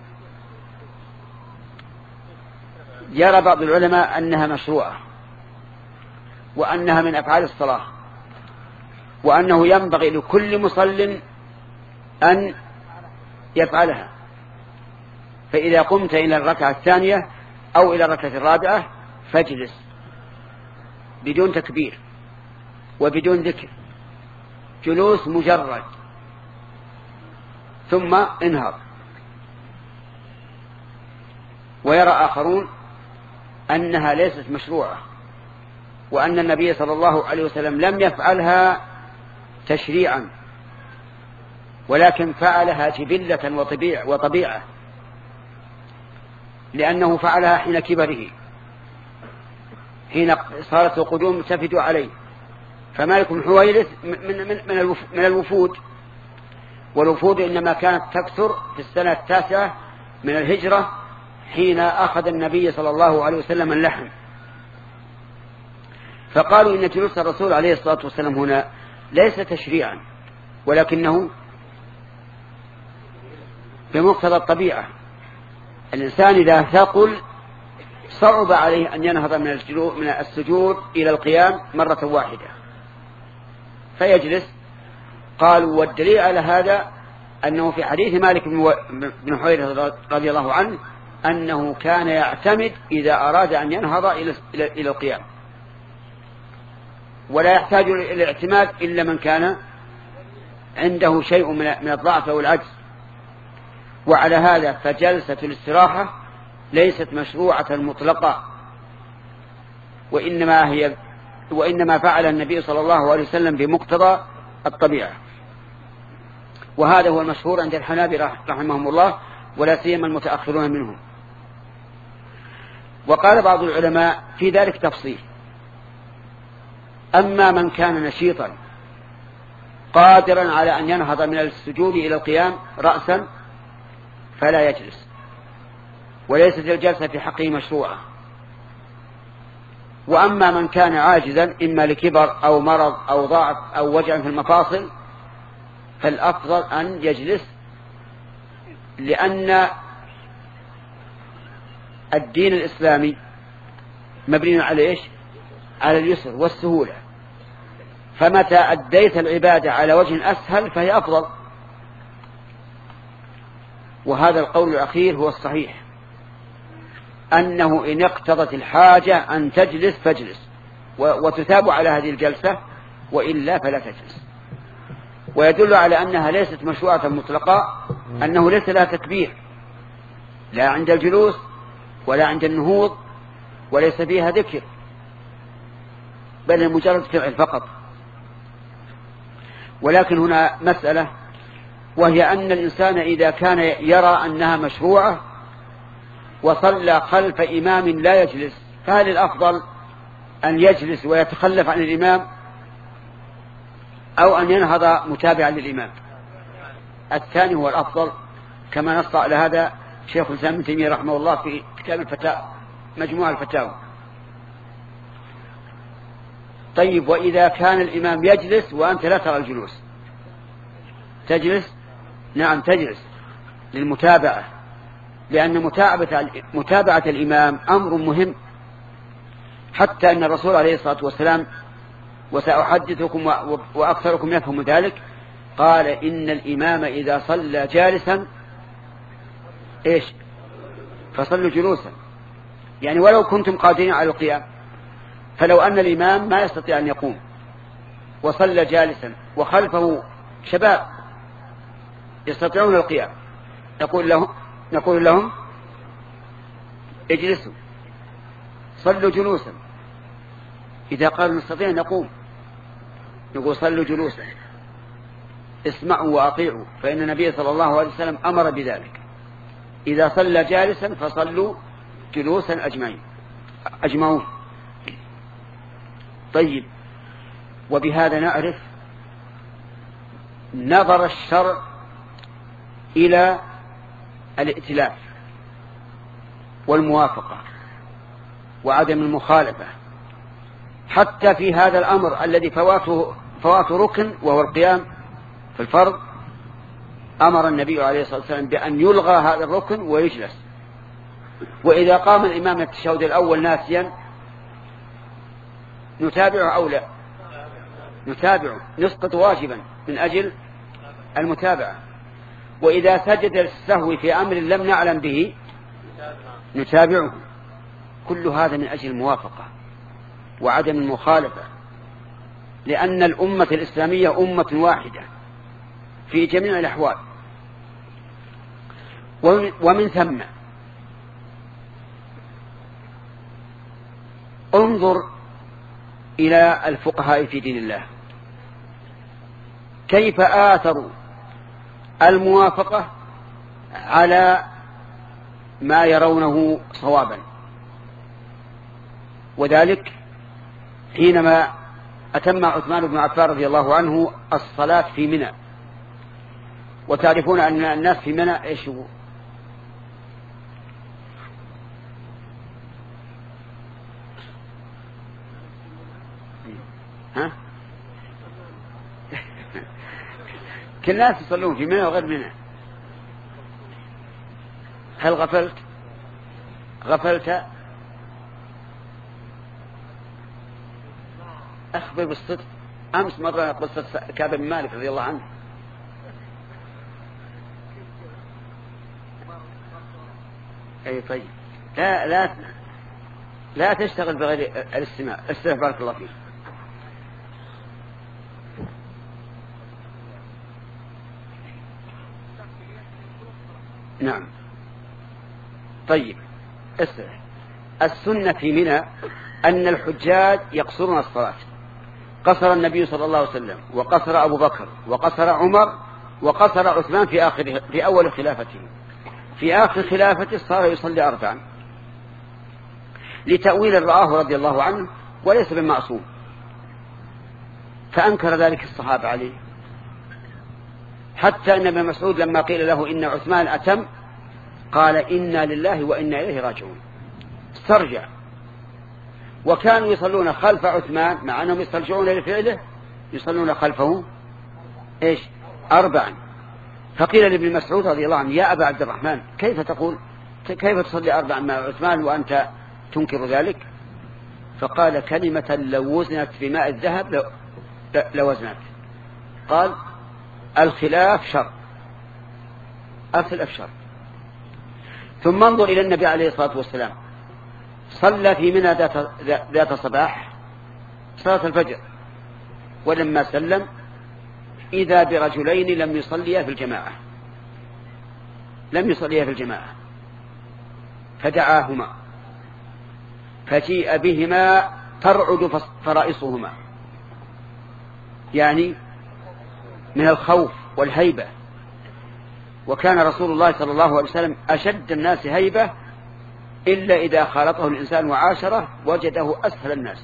يرى بعض العلماء أنها مشروعة وأنها من أفعال الصلاة، وأنه ينبغي لكل مصل أن يفعلها. فإذا قمت إلى الركعة الثانية أو إلى الركعة الرابعة فاجلس بدون تكبير وبدون ذكر، جلوس مجرد، ثم انهض. ويرى آخرون أنها ليست مشروعة وأن النبي صلى الله عليه وسلم لم يفعلها تشريعا، ولكن فعلها جبلة وطبيعة, وطبيعة لأنه فعلها حين كبره، حين صارت القدوم تفد عليه. فمالك بن حويرث من, من, من الوفود، والوفود إنما كانت تكثر في السنة التاسعة من الهجرة حين أخذ النبي صلى الله عليه وسلم اللحم. فقالوا إن جلوس الرسول عليه الصلاة والسلام هنا ليس تشريعا، ولكنه بمقتضى الطبيعة. الإنسان إذا ثقل صعب عليه أن ينهض من من السجود إلى القيام مرة واحدة فيجلس. قالوا والدليل على هذا أنه في حديث مالك بن حويرث رضي الله عنه أنه كان يعتمد إذا أراد أن ينهض إلى القيام، ولا يحتاج إلى الاعتماد إلا من كان عنده شيء من الضعف أو العجز. وعلى هذا فجلسة الاستراحة ليست مشروعة مطلقة، وإنما هي وإنما فعل النبي صلى الله عليه وسلم بمقتضى الطبيعة. وهذا هو المشهور عند الحنابلة رحمهم الله، ولا سيما المتأخرون منهم. وقال بعض العلماء في ذلك تفصيل: أما من كان نشيطا قادرا على أن ينهض من السجود إلى القيام رأسا فلا يجلس، وليست الجلسة في حقه مشروعة. وأما من كان عاجزا إما لكبر أو مرض أو ضعف أو وجع في المفاصل فالأفضل أن يجلس، لأن الدين الإسلامي مبني على إيش؟ على اليسر والسهولة، فمتى أديت العبادة على وجه أسهل فهي أفضل. وهذا القول الأخير هو الصحيح، أنه إن اقتضت الحاجة أن تجلس فاجلس وتثاب على هذه الجلسة، وإلا فلا تجلس. ويدل على أنها ليست مشروعة مطلقة أنه ليس لها تكبير لا عند الجلوس ولا عند النهوض، وليس فيها ذكر، بل مجرد فعل فقط. ولكن هنا مسألة، وهي أن الإنسان إذا كان يرى أنها مشروعة وصلى خلف إمام لا يجلس، فهل الأفضل أن يجلس ويتخلف عن الإمام أو أن ينهض متابعا للإمام؟ الثاني هو الأفضل، كما نص على هذا شيخ الإسلام ابن تيمية رحمه الله في كتاب الفتاوى مجموع الفتاوى. طيب، وإذا كان الإمام يجلس وأنت لا ترى الجلوس تجلس؟ نعم تجلس للمتابعة، لأن متابعة, متابعة الإمام أمر مهم، حتى أن الرسول عليه الصلاة والسلام، وسأحدثكم وأكثركم يفهم ذلك، قال إن الإمام إذا صلى جالسا إيش؟ فصلوا جلوسا، يعني ولو كنتم قادرين على القيام. فلو أن الإمام ما يستطيع أن يقوم وصلى جالسا وخلفه شباب يستطيعون القيام، نقول لهم نقول لهم اجلسوا صلوا جلوسا. إذا قالوا نستطيع أن نقوم نقول صلوا جلوسا، اسمعوا وأطيعوا، فإن النبي صلى الله عليه وسلم أمر بذلك. إذا صلى جالسا فصلوا جلوسا أجمعين أجمعون. طيب، وبهذا نعرف نظر الشرع إلى الائتلاف والموافقة وعدم المخالفة، حتى في هذا الأمر الذي فواته فوات ركن وهو القيام في الفرض. أمر النبي عليه الصلاة والسلام بأن يلغى هذا الركن ويجلس. وإذا قام الإمام التشهد الأول ناسيا نتابعه أو لا؟ نتابعه، نسقط واجبا من أجل المتابعة. وإذا سجد السهو في أمر لم نعلم به نتابعه. كل هذا من أجل الموافقة وعدم المخالفة، لأن الأمة الإسلامية أمة واحدة في جميع الأحوال. ومن ثم انظر إلى الفقهاء في دين الله كيف آثروا الموافقة على ما يرونه صوابا، وذلك حينما أتم عثمان بن عفان رضي الله عنه الصلاة في منى. وتعرفون أن الناس في منى إيش هو؟ ها؟ كل الناس يصلون في منى وغير منى. هل غفلت غفلت أخبر بالصدق. أمس مرة قصة كعب بن مالك رضي الله عنه. أي طيب، لا لا لا تشتغل بغير الاستماع. استمع بارك الله فيك. نعم طيب استمع. السنة في منى أن الحجاج يقصرون الصلاة. قصر النبي صلى الله عليه وسلم، وقصر أبو بكر، وقصر عمر، وقصر عثمان في آخر في أول خلافته. في آخر خلافته صار يصلي أربعا لتأويل رآه رضي الله عنه وليس بالمعصوم، فأنكر ذلك الصحابة عليه، حتى أن ابن مسعود لما قيل له إن عثمان أتم قال إنا لله وإنا إليه راجعون، استرجع. وكانوا يصلون خلف عثمان مع أنهم يسترجعون لفعله، يصلون خلفه إيش أربعا. فقيل لابن مسعود رضي الله عنه يا أبا عبد الرحمن كيف تقول كيف تصلي أربعا مع عثمان وأنت تنكر ذلك؟ فقال كلمة لو وزنت بماء الذهب لوزنت. قال الخلاف شر، الخلاف شر. ثم انظر إلى النبي عليه الصلاة والسلام، صلى في منى ذات, ذات صباح صلاة الفجر، ولما سلم إذا برجلين لم يصليا في الجماعة لم يصليا في الجماعة فدعاهما فجيء بهما ترعد فرائصهما، يعني من الخوف والهيبة. وكان رسول الله صلى الله عليه وسلم أشد الناس هيبة، إلا إذا خالطه الإنسان وعاشره وجده أسهل الناس.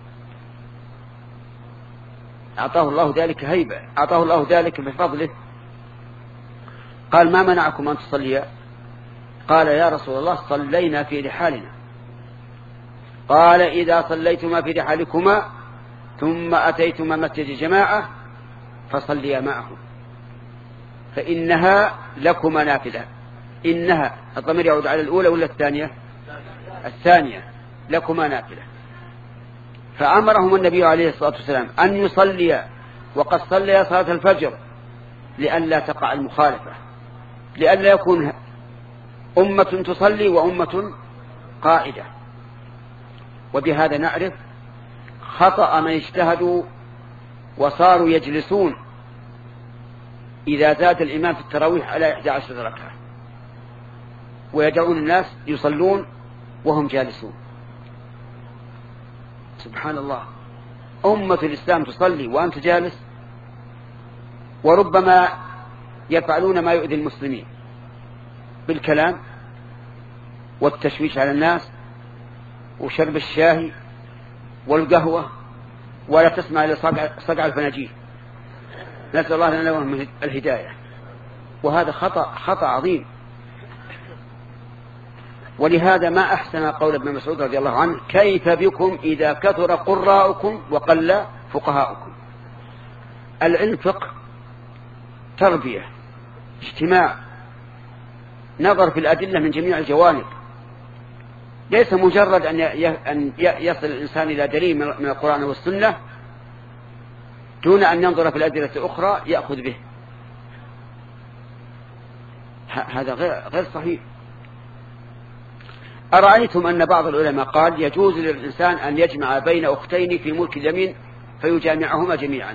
أعطاه الله ذلك هيبة، أعطاه الله ذلك بفضله. قال ما منعكم أن تصليا؟ قال يا رسول الله صلينا في رحالنا. قال إذا صليتما في رحالكما ثم أتيتما مسجد جماعة فصليا معهم، فإنها لكما نافلة. إنها الضمير يعود على الأولى ولا الثانية؟ الثانية، لكما نافلة. فأمرهم النبي عليه الصلاة والسلام أن يصلي وقد صلي صلاة الفجر لئلا تقع المخالفة، لئلا يكون أمة تصلي وأمة قاعدة. وبهذا نعرف خطأ من اجتهدوا وصاروا يجلسون إذا زاد الإمام في التراويح على إحدى عشر ركعة، ويدعون الناس يصلون وهم جالسون. سبحان الله، أمة الإسلام تصلي وأنت جالس، وربما يفعلون ما يؤذي المسلمين بالكلام والتشويش على الناس وشرب الشاي والقهوة، ولا تسمع إلى صقع الفناجيل. نسأل الله لنا ولهم الهداية. وهذا خطأ خطأ عظيم. ولهذا ما أحسن قول ابن مسعود رضي الله عنه كيف بكم إذا كثر قراءكم وقل فقهاؤكم. العلم فقه، تربية، اجتماع، نظر في الأدلة من جميع الجوانب، ليس مجرد أن يصل الإنسان إلى دليل من القرآن والسنة دون أن ينظر في الأدلة الأخرى يأخذ به. هذا غير صحيح. أرأيتم أن بعض العلماء قال يجوز للإنسان أن يجمع بين أختين في ملك اليمين فيجامعهما جميعا.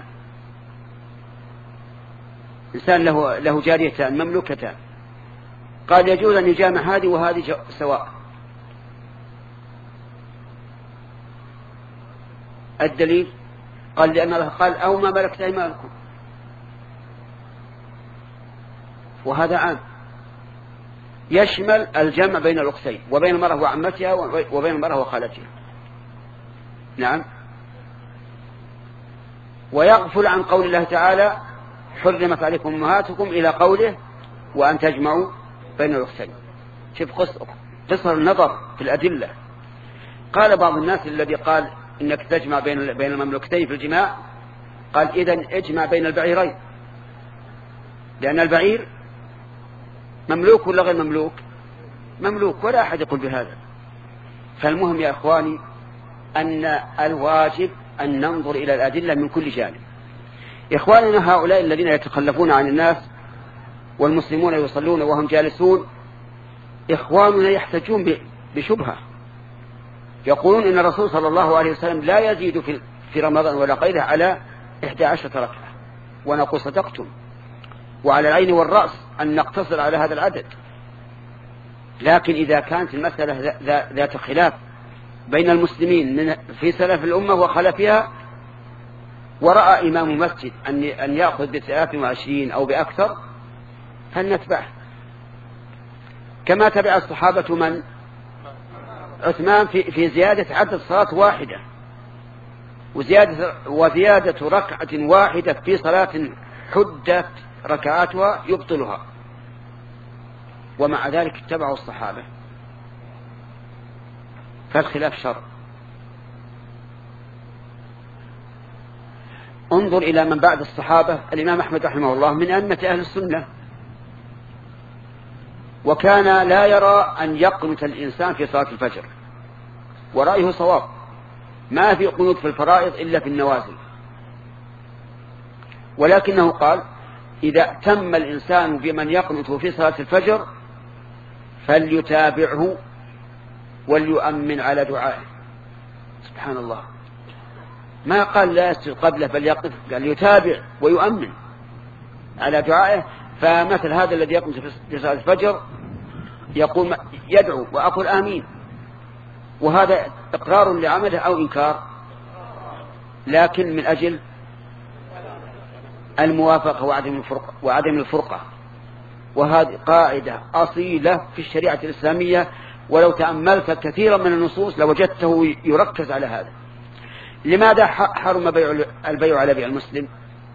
إنسان له, له جاريتان مملوكتان، قال يجوز أن يجامع هذه وهذه سواء. الدليل؟ قال لأن الله قال أو ما ملكت أيمانكم، وهذا عام يشمل الجمع بين الأختين وبين المرأة وعمتها وبين المرأة وخالتها. نعم. ويغفل عن قول الله تعالى حرمت عليكم أمهاتكم إلى قوله وأن تجمعوا بين الأختين. شوف قصر النظر في الأدلة. قال بعض الناس الذي قال إنك تجمع بين بين المملوكتين في الجماع، قال إذن اجمع بين البعيرين، لأن البعير مملوك ولا غير مملوك؟ مملوك، ولا أحد يقول بهذا. فالمهم يا إخواني أن الواجب أن ننظر إلى الأدلة من كل جانب. إخواننا هؤلاء الذين يتخلفون عن الناس والمسلمون يصلون وهم جالسون، إخواننا يحتجون بشبهة، يقولون إن الرسول صلى الله عليه وسلم لا يزيد في في رمضان ولا غيره على إحدى عشرة ركعة، ونقول صدقتم، وعلى العين والرأس أن نقتصر على هذا العدد. لكن إذا كانت المسألة ذات خلاف بين المسلمين من في سلف الأمة وخلفها، ورأى إمام مسجد أن أن يأخذ بثلاث وعشرين أو بأكثر، فلنتبعه كما تبع الصحابة من عثمان في في زيادة عدد صلاة واحدة، وزيادة وزيادة ركعة واحدة في صلاة حدت ركعاتها يبطلها، ومع ذلك اتبعوا الصحابة. فالخلاف شر. انظر إلى من بعد الصحابة. الإمام أحمد رحمه الله من أئمة أهل السنة، وكان لا يرى أن يقنت الإنسان في صلاة الفجر، ورأيه صواب، ما في قنوت في الفرائض إلا في النوازل، ولكنه قال إذا تم الإنسان بمن يقنت في صلاة الفجر فليتابعه وليؤمن على دعائه. سبحان الله، ما قال لا يسجد قبله بل يقف، قال يتابع ويؤمن على دعائه. فمثل هذا الذي يقنت في صلاة الفجر يقوم يدعو وأقول آمين، وهذا إقرار لعمله أو إنكار، لكن من أجل الموافقة وعدم الفرقة, وعدم الفرقة. وهذه قاعدة أصيلة في الشريعة الإسلامية، ولو تأملت كثيرا من النصوص لوجدته يركز على هذا. لماذا حرم بيع البيع على بيع المسلم؟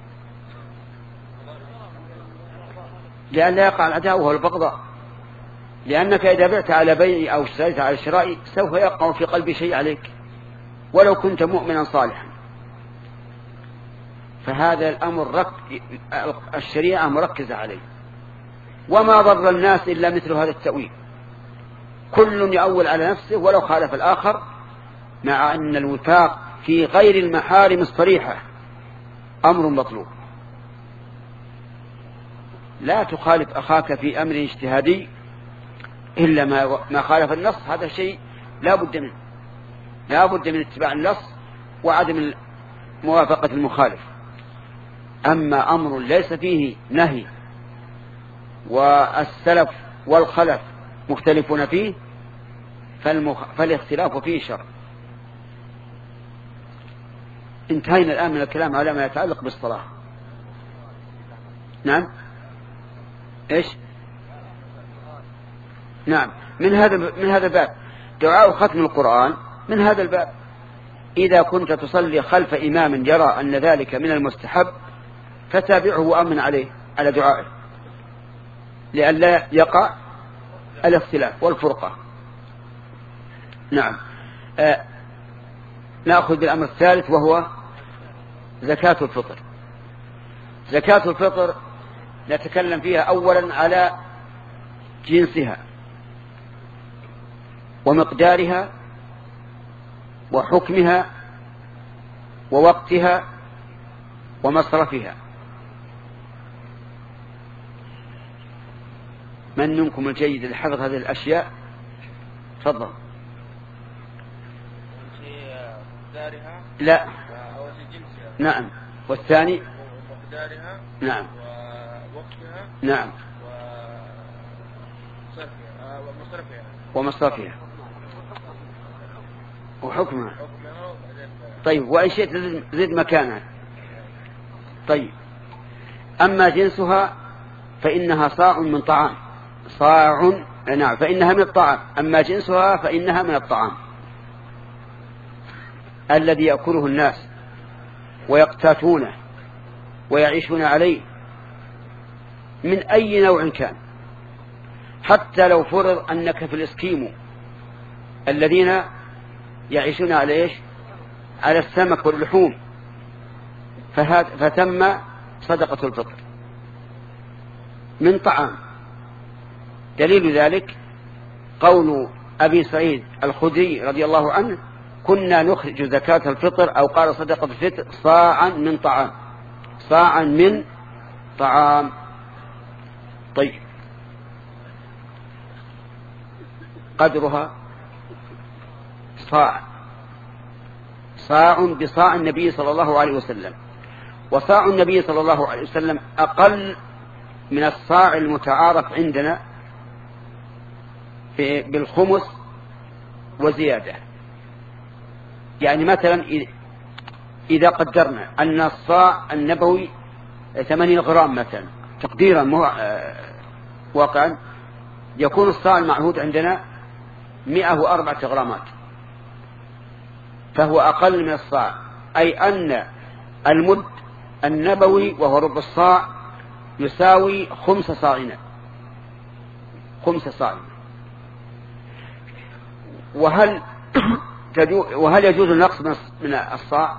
لأن لا يقع العداوة والبغضاء، لأنك إذا بعت على بيع أو اشتريت على شراء سوف يقع في قلبي شيء عليك ولو كنت مؤمنا صالحا. فهذا الأمر رك... الشريعة مركزة عليه، وما ضر الناس إلا مثل هذا التأويل، كل يأول على نفسه ولو خالف الآخر، مع أن الوفاق في غير المحارم الصريحة أمر مطلوب. لا تخالف أخاك في أمر اجتهادي إلا ما ما خالف النص، هذا شيء لا بد منه، لا بد من اتباع النص وعدم موافقة المخالف. أما أمر ليس فيه نهي والسلف والخلف مختلفون فيه فالمخ... فالاختلاف فيه شر. انتهينا الآن من الكلام على ما يتعلق بالصلاة. نعم إيش؟ نعم من هذا من هذا الباب دعاء ختم القرآن، من هذا الباب. إذا كنت تصلي خلف إمام يرى أن ذلك من المستحب فتابعه وأمن عليه على دعائه، لئلا يقع الاختلاف والفرقة. نعم. آه نأخذ بالأمر الثالث وهو زكاة الفطر. زكاة الفطر نتكلم فيها أولا على جنسها ومقدارها وحكمها ووقتها ومصرفها. من منكم الجيد لحفظ هذه الأشياء؟ تفضل. لا. نعم. والثاني؟ ومقدارها. نعم. ووقتها. نعم. ومصرفها. ومصرفها. وحكمها. طيب وإن شئت زد مكانها. طيب أما جنسها فإنها صاع من طعام. صاع نعم فإنها من الطعام. أما جنسها فإنها من الطعام الذي يأكله الناس ويقتاتونه ويعيشون عليه من أي نوع كان. حتى لو فرض أنك في الإسكيمو الذين يعيشون على إيش؟ على السمك واللحوم، فتم صدقة الفطر من طعام. دليل ذلك قول أبي سعيد الخدري رضي الله عنه: كنا نخرج زكاة الفطر أو قال صدقة الفطر صاعا من طعام. صاعا من طعام. طيب قدرها صاع. صاع بصاع النبي صلى الله عليه وسلم. وصاع النبي صلى الله عليه وسلم أقل من الصاع المتعارف عندنا بالخمس وزيادة. يعني مثلا إذا قدرنا أن الصاع النبوي ثمانين غرام مثلا تقديرا مو واقعا، يكون الصاع المعهود عندنا مئة وأربعة غرامات، فهو أقل من الصاع. أي أن المد النبوي وهو ربع الصاع يساوي خمس صاعين. خمس صاعين. وهل وهل يجوز النقص من الصاع؟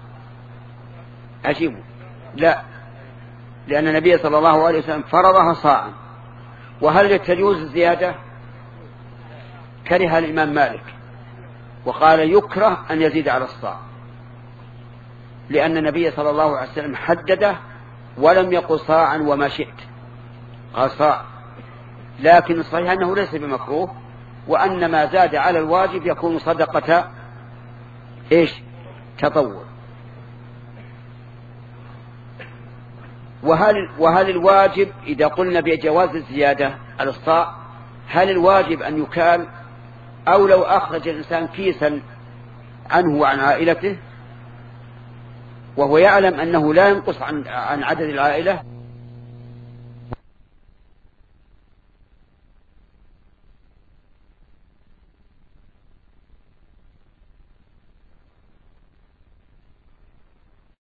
عجيب. لا، لأن النبي صلى الله عليه وسلم فرضها صاعا. وهل تجوز الزيادة؟ كره الإمام مالك وقال يكره أن يزيد على الصاع، لأن النبي صلى الله عليه وسلم حدده ولم يقل صاعا وما شئت، قال صاع. لكن الصحيح أنه ليس بمكروه، وأن ما زاد على الواجب يكون صدقة إيش؟ تطوع. وهل, وهل الواجب إذا قلنا بجواز الزيادة على الصاع، هل الواجب أن يكال، أو لو أخرج الإنسان كيسا عنه وعن عائلته وهو يعلم أنه لا ينقص عن, عن عدد العائلة